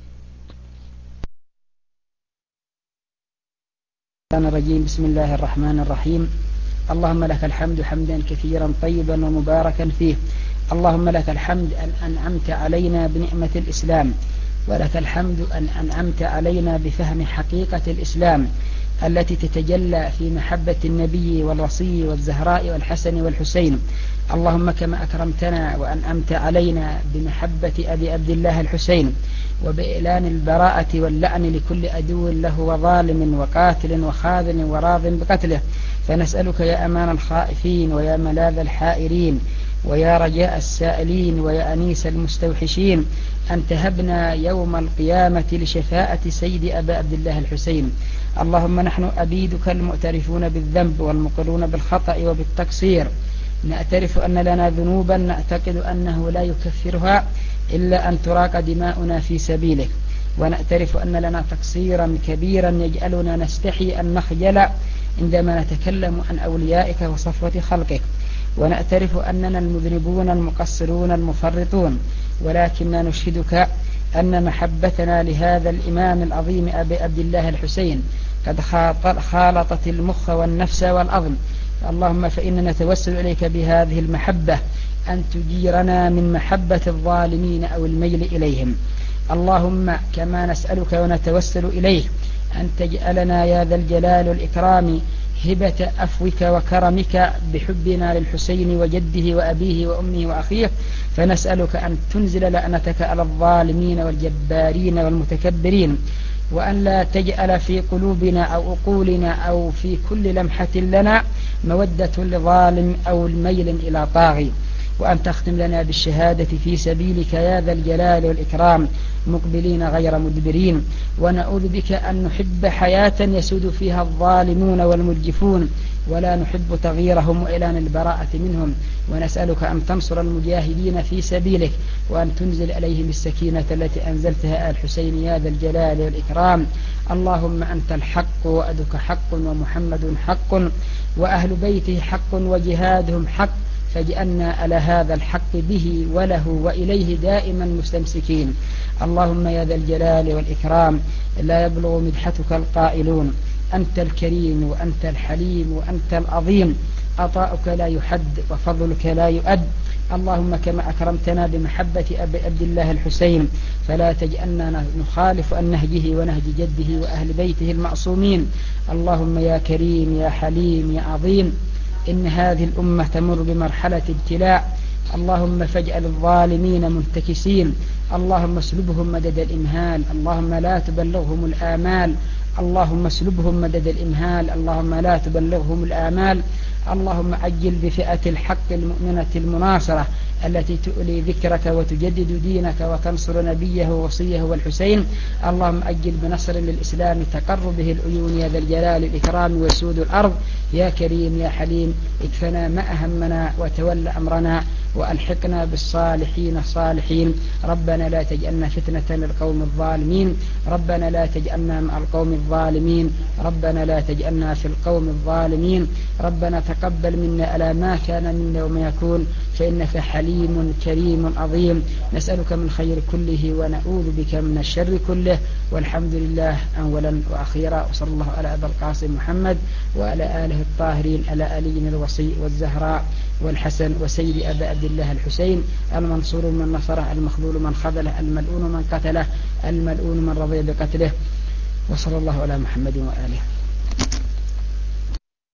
الرجيم. بسم الله الرحمن الرحيم. اللهم لك الحمد حمدا كثيرا طيبا ومباركا فيه. اللهم لك الحمد أن أنعمت علينا بنعمة الإسلام، ولك الحمد أن أنعمت علينا بفهم حقيقة الإسلام التي تتجلى في محبة النبي والوصي والزهراء والحسن والحسين. اللهم كما أكرمتنا وأنعمت علينا بمحبة أبي عبد الله الحسين وبإعلان البراءة واللعن لكل عدو له وظالم وقاتل وخاذل وراض بقتله، فنسألك يا أمان الخائفين ويا ملاذ الحائرين ويا رجاء السائلين ويا أنيس المستوحشين أن تهبنا يوم القيامة لشفاعة سيد أبا عبد الله الحسين. اللهم نحن أبيدك المعترفون بالذنب والمقرون بالخطأ وبالتقصير، نعترف أن لنا ذنوبا نعتقد أنه لا يكفرها إلا أن تراق دماؤنا في سبيلك، ونعترف أن لنا تقصيرا كبيرا يجعلنا نستحي أن نخجل عندما نتكلم عن أوليائك وصفوة خلقك، ونعترف أننا المذنبون المقصرون المفرطون، ولكننا نشهدك أن محبتنا لهذا الإمام العظيم أبي عبد الله الحسين قد خالطت المخ والنفس والعظم، اللهم فإننا نتوسل إليك بهذه المحبة أن تجيرنا من محبة الظالمين أو الميل إليهم. اللهم كما نسألك ونتوسل إليه أن تجعلنا يا ذا الجلال والإكرام هبة أفوك وكرمك بحبنا للحسين وجده وأبيه وأمه وأخيه، فنسألك أن تنزل لعنتك على الظالمين والجبارين والمتكبرين، وأن لا تجعل في قلوبنا أو عقولنا أو في كل لمحة لنا مودة لظالم أو الميل إلى طاغي، وأن تختم لنا بالشهادة في سبيلك يا ذا الجلال والإكرام مقبلين غير مدبرين. ونعوذ بك أن نحب حياة يسود فيها الظالمون والمرجفون ولا نحب تغييرهم وإعلان البراءة منهم، ونسألك أن تنصر المجاهدين في سبيلك وأن تنزل عليهم السكينة التي أنزلتها على الحسين يا ذا الجلال والإكرام. اللهم أنت الحق وأدك حق ومحمد حق وأهل بيته حق وجهادهم حق، فاجعلنا على هذا الحق به وله وإليه دائما مستمسكين. اللهم يا ذا الجلال والإكرام لا يبلغ مدحتك القائلون، أنت الكريم وأنت الحليم وأنت العظيم، عطاؤك لا يحد وفضلك لا يؤد. اللهم كما أكرمتنا بمحبة أبي عبد الله الحسين فلا تجعلنا نخالف عن نهجه ونهج جده وأهل بيته المعصومين. اللهم يا كريم يا حليم يا عظيم، إن هذه الأمة تمر بمرحلة ابتلاء، اللهم فاجعل الظالمين منتكسين، اللهم اسلبهم مدد الإمهال، اللهم لا تبلغهم الآمال، اللهم اسلبهم مدد الإمهال، اللهم لا تبلغهم الآمال. اللهم عجل بفئة الحق المؤمنة المناصرة التي تؤلي ذكرك وتجدد دينك وتنصر نبيه ووصيه والحسين. اللهم أجل بنصر للإسلام تقر به العيون يا ذا الجلال الإكرام وسود الأرض. يا كريم يا حليم اكفنا ما أهمنا وتول أمرنا وألحقنا بالصالحين الصالحين. ربنا لا تجعلنا فتنة للقوم الظالمين، ربنا لا تجعلنا مع القوم الظالمين، ربنا لا تجعلنا في القوم الظالمين. ربنا تقبل منا على ما كان منا وما يكون، فإنك حليم كريم عظيم. نسألك من خير كله ونعوذ بك من الشر كله، والحمد لله أولا وأخيرا. وصلى الله على أبي القاسم محمد وعلى آله الطاهرين، على علي الوصي والزهراء والحسن وسيد أبي عبد الله الحسين، المنصور من نصره، المخذول من خذله، الملؤون من قتله، الملؤون من رضي بقتله. وصلى الله على محمد وآله.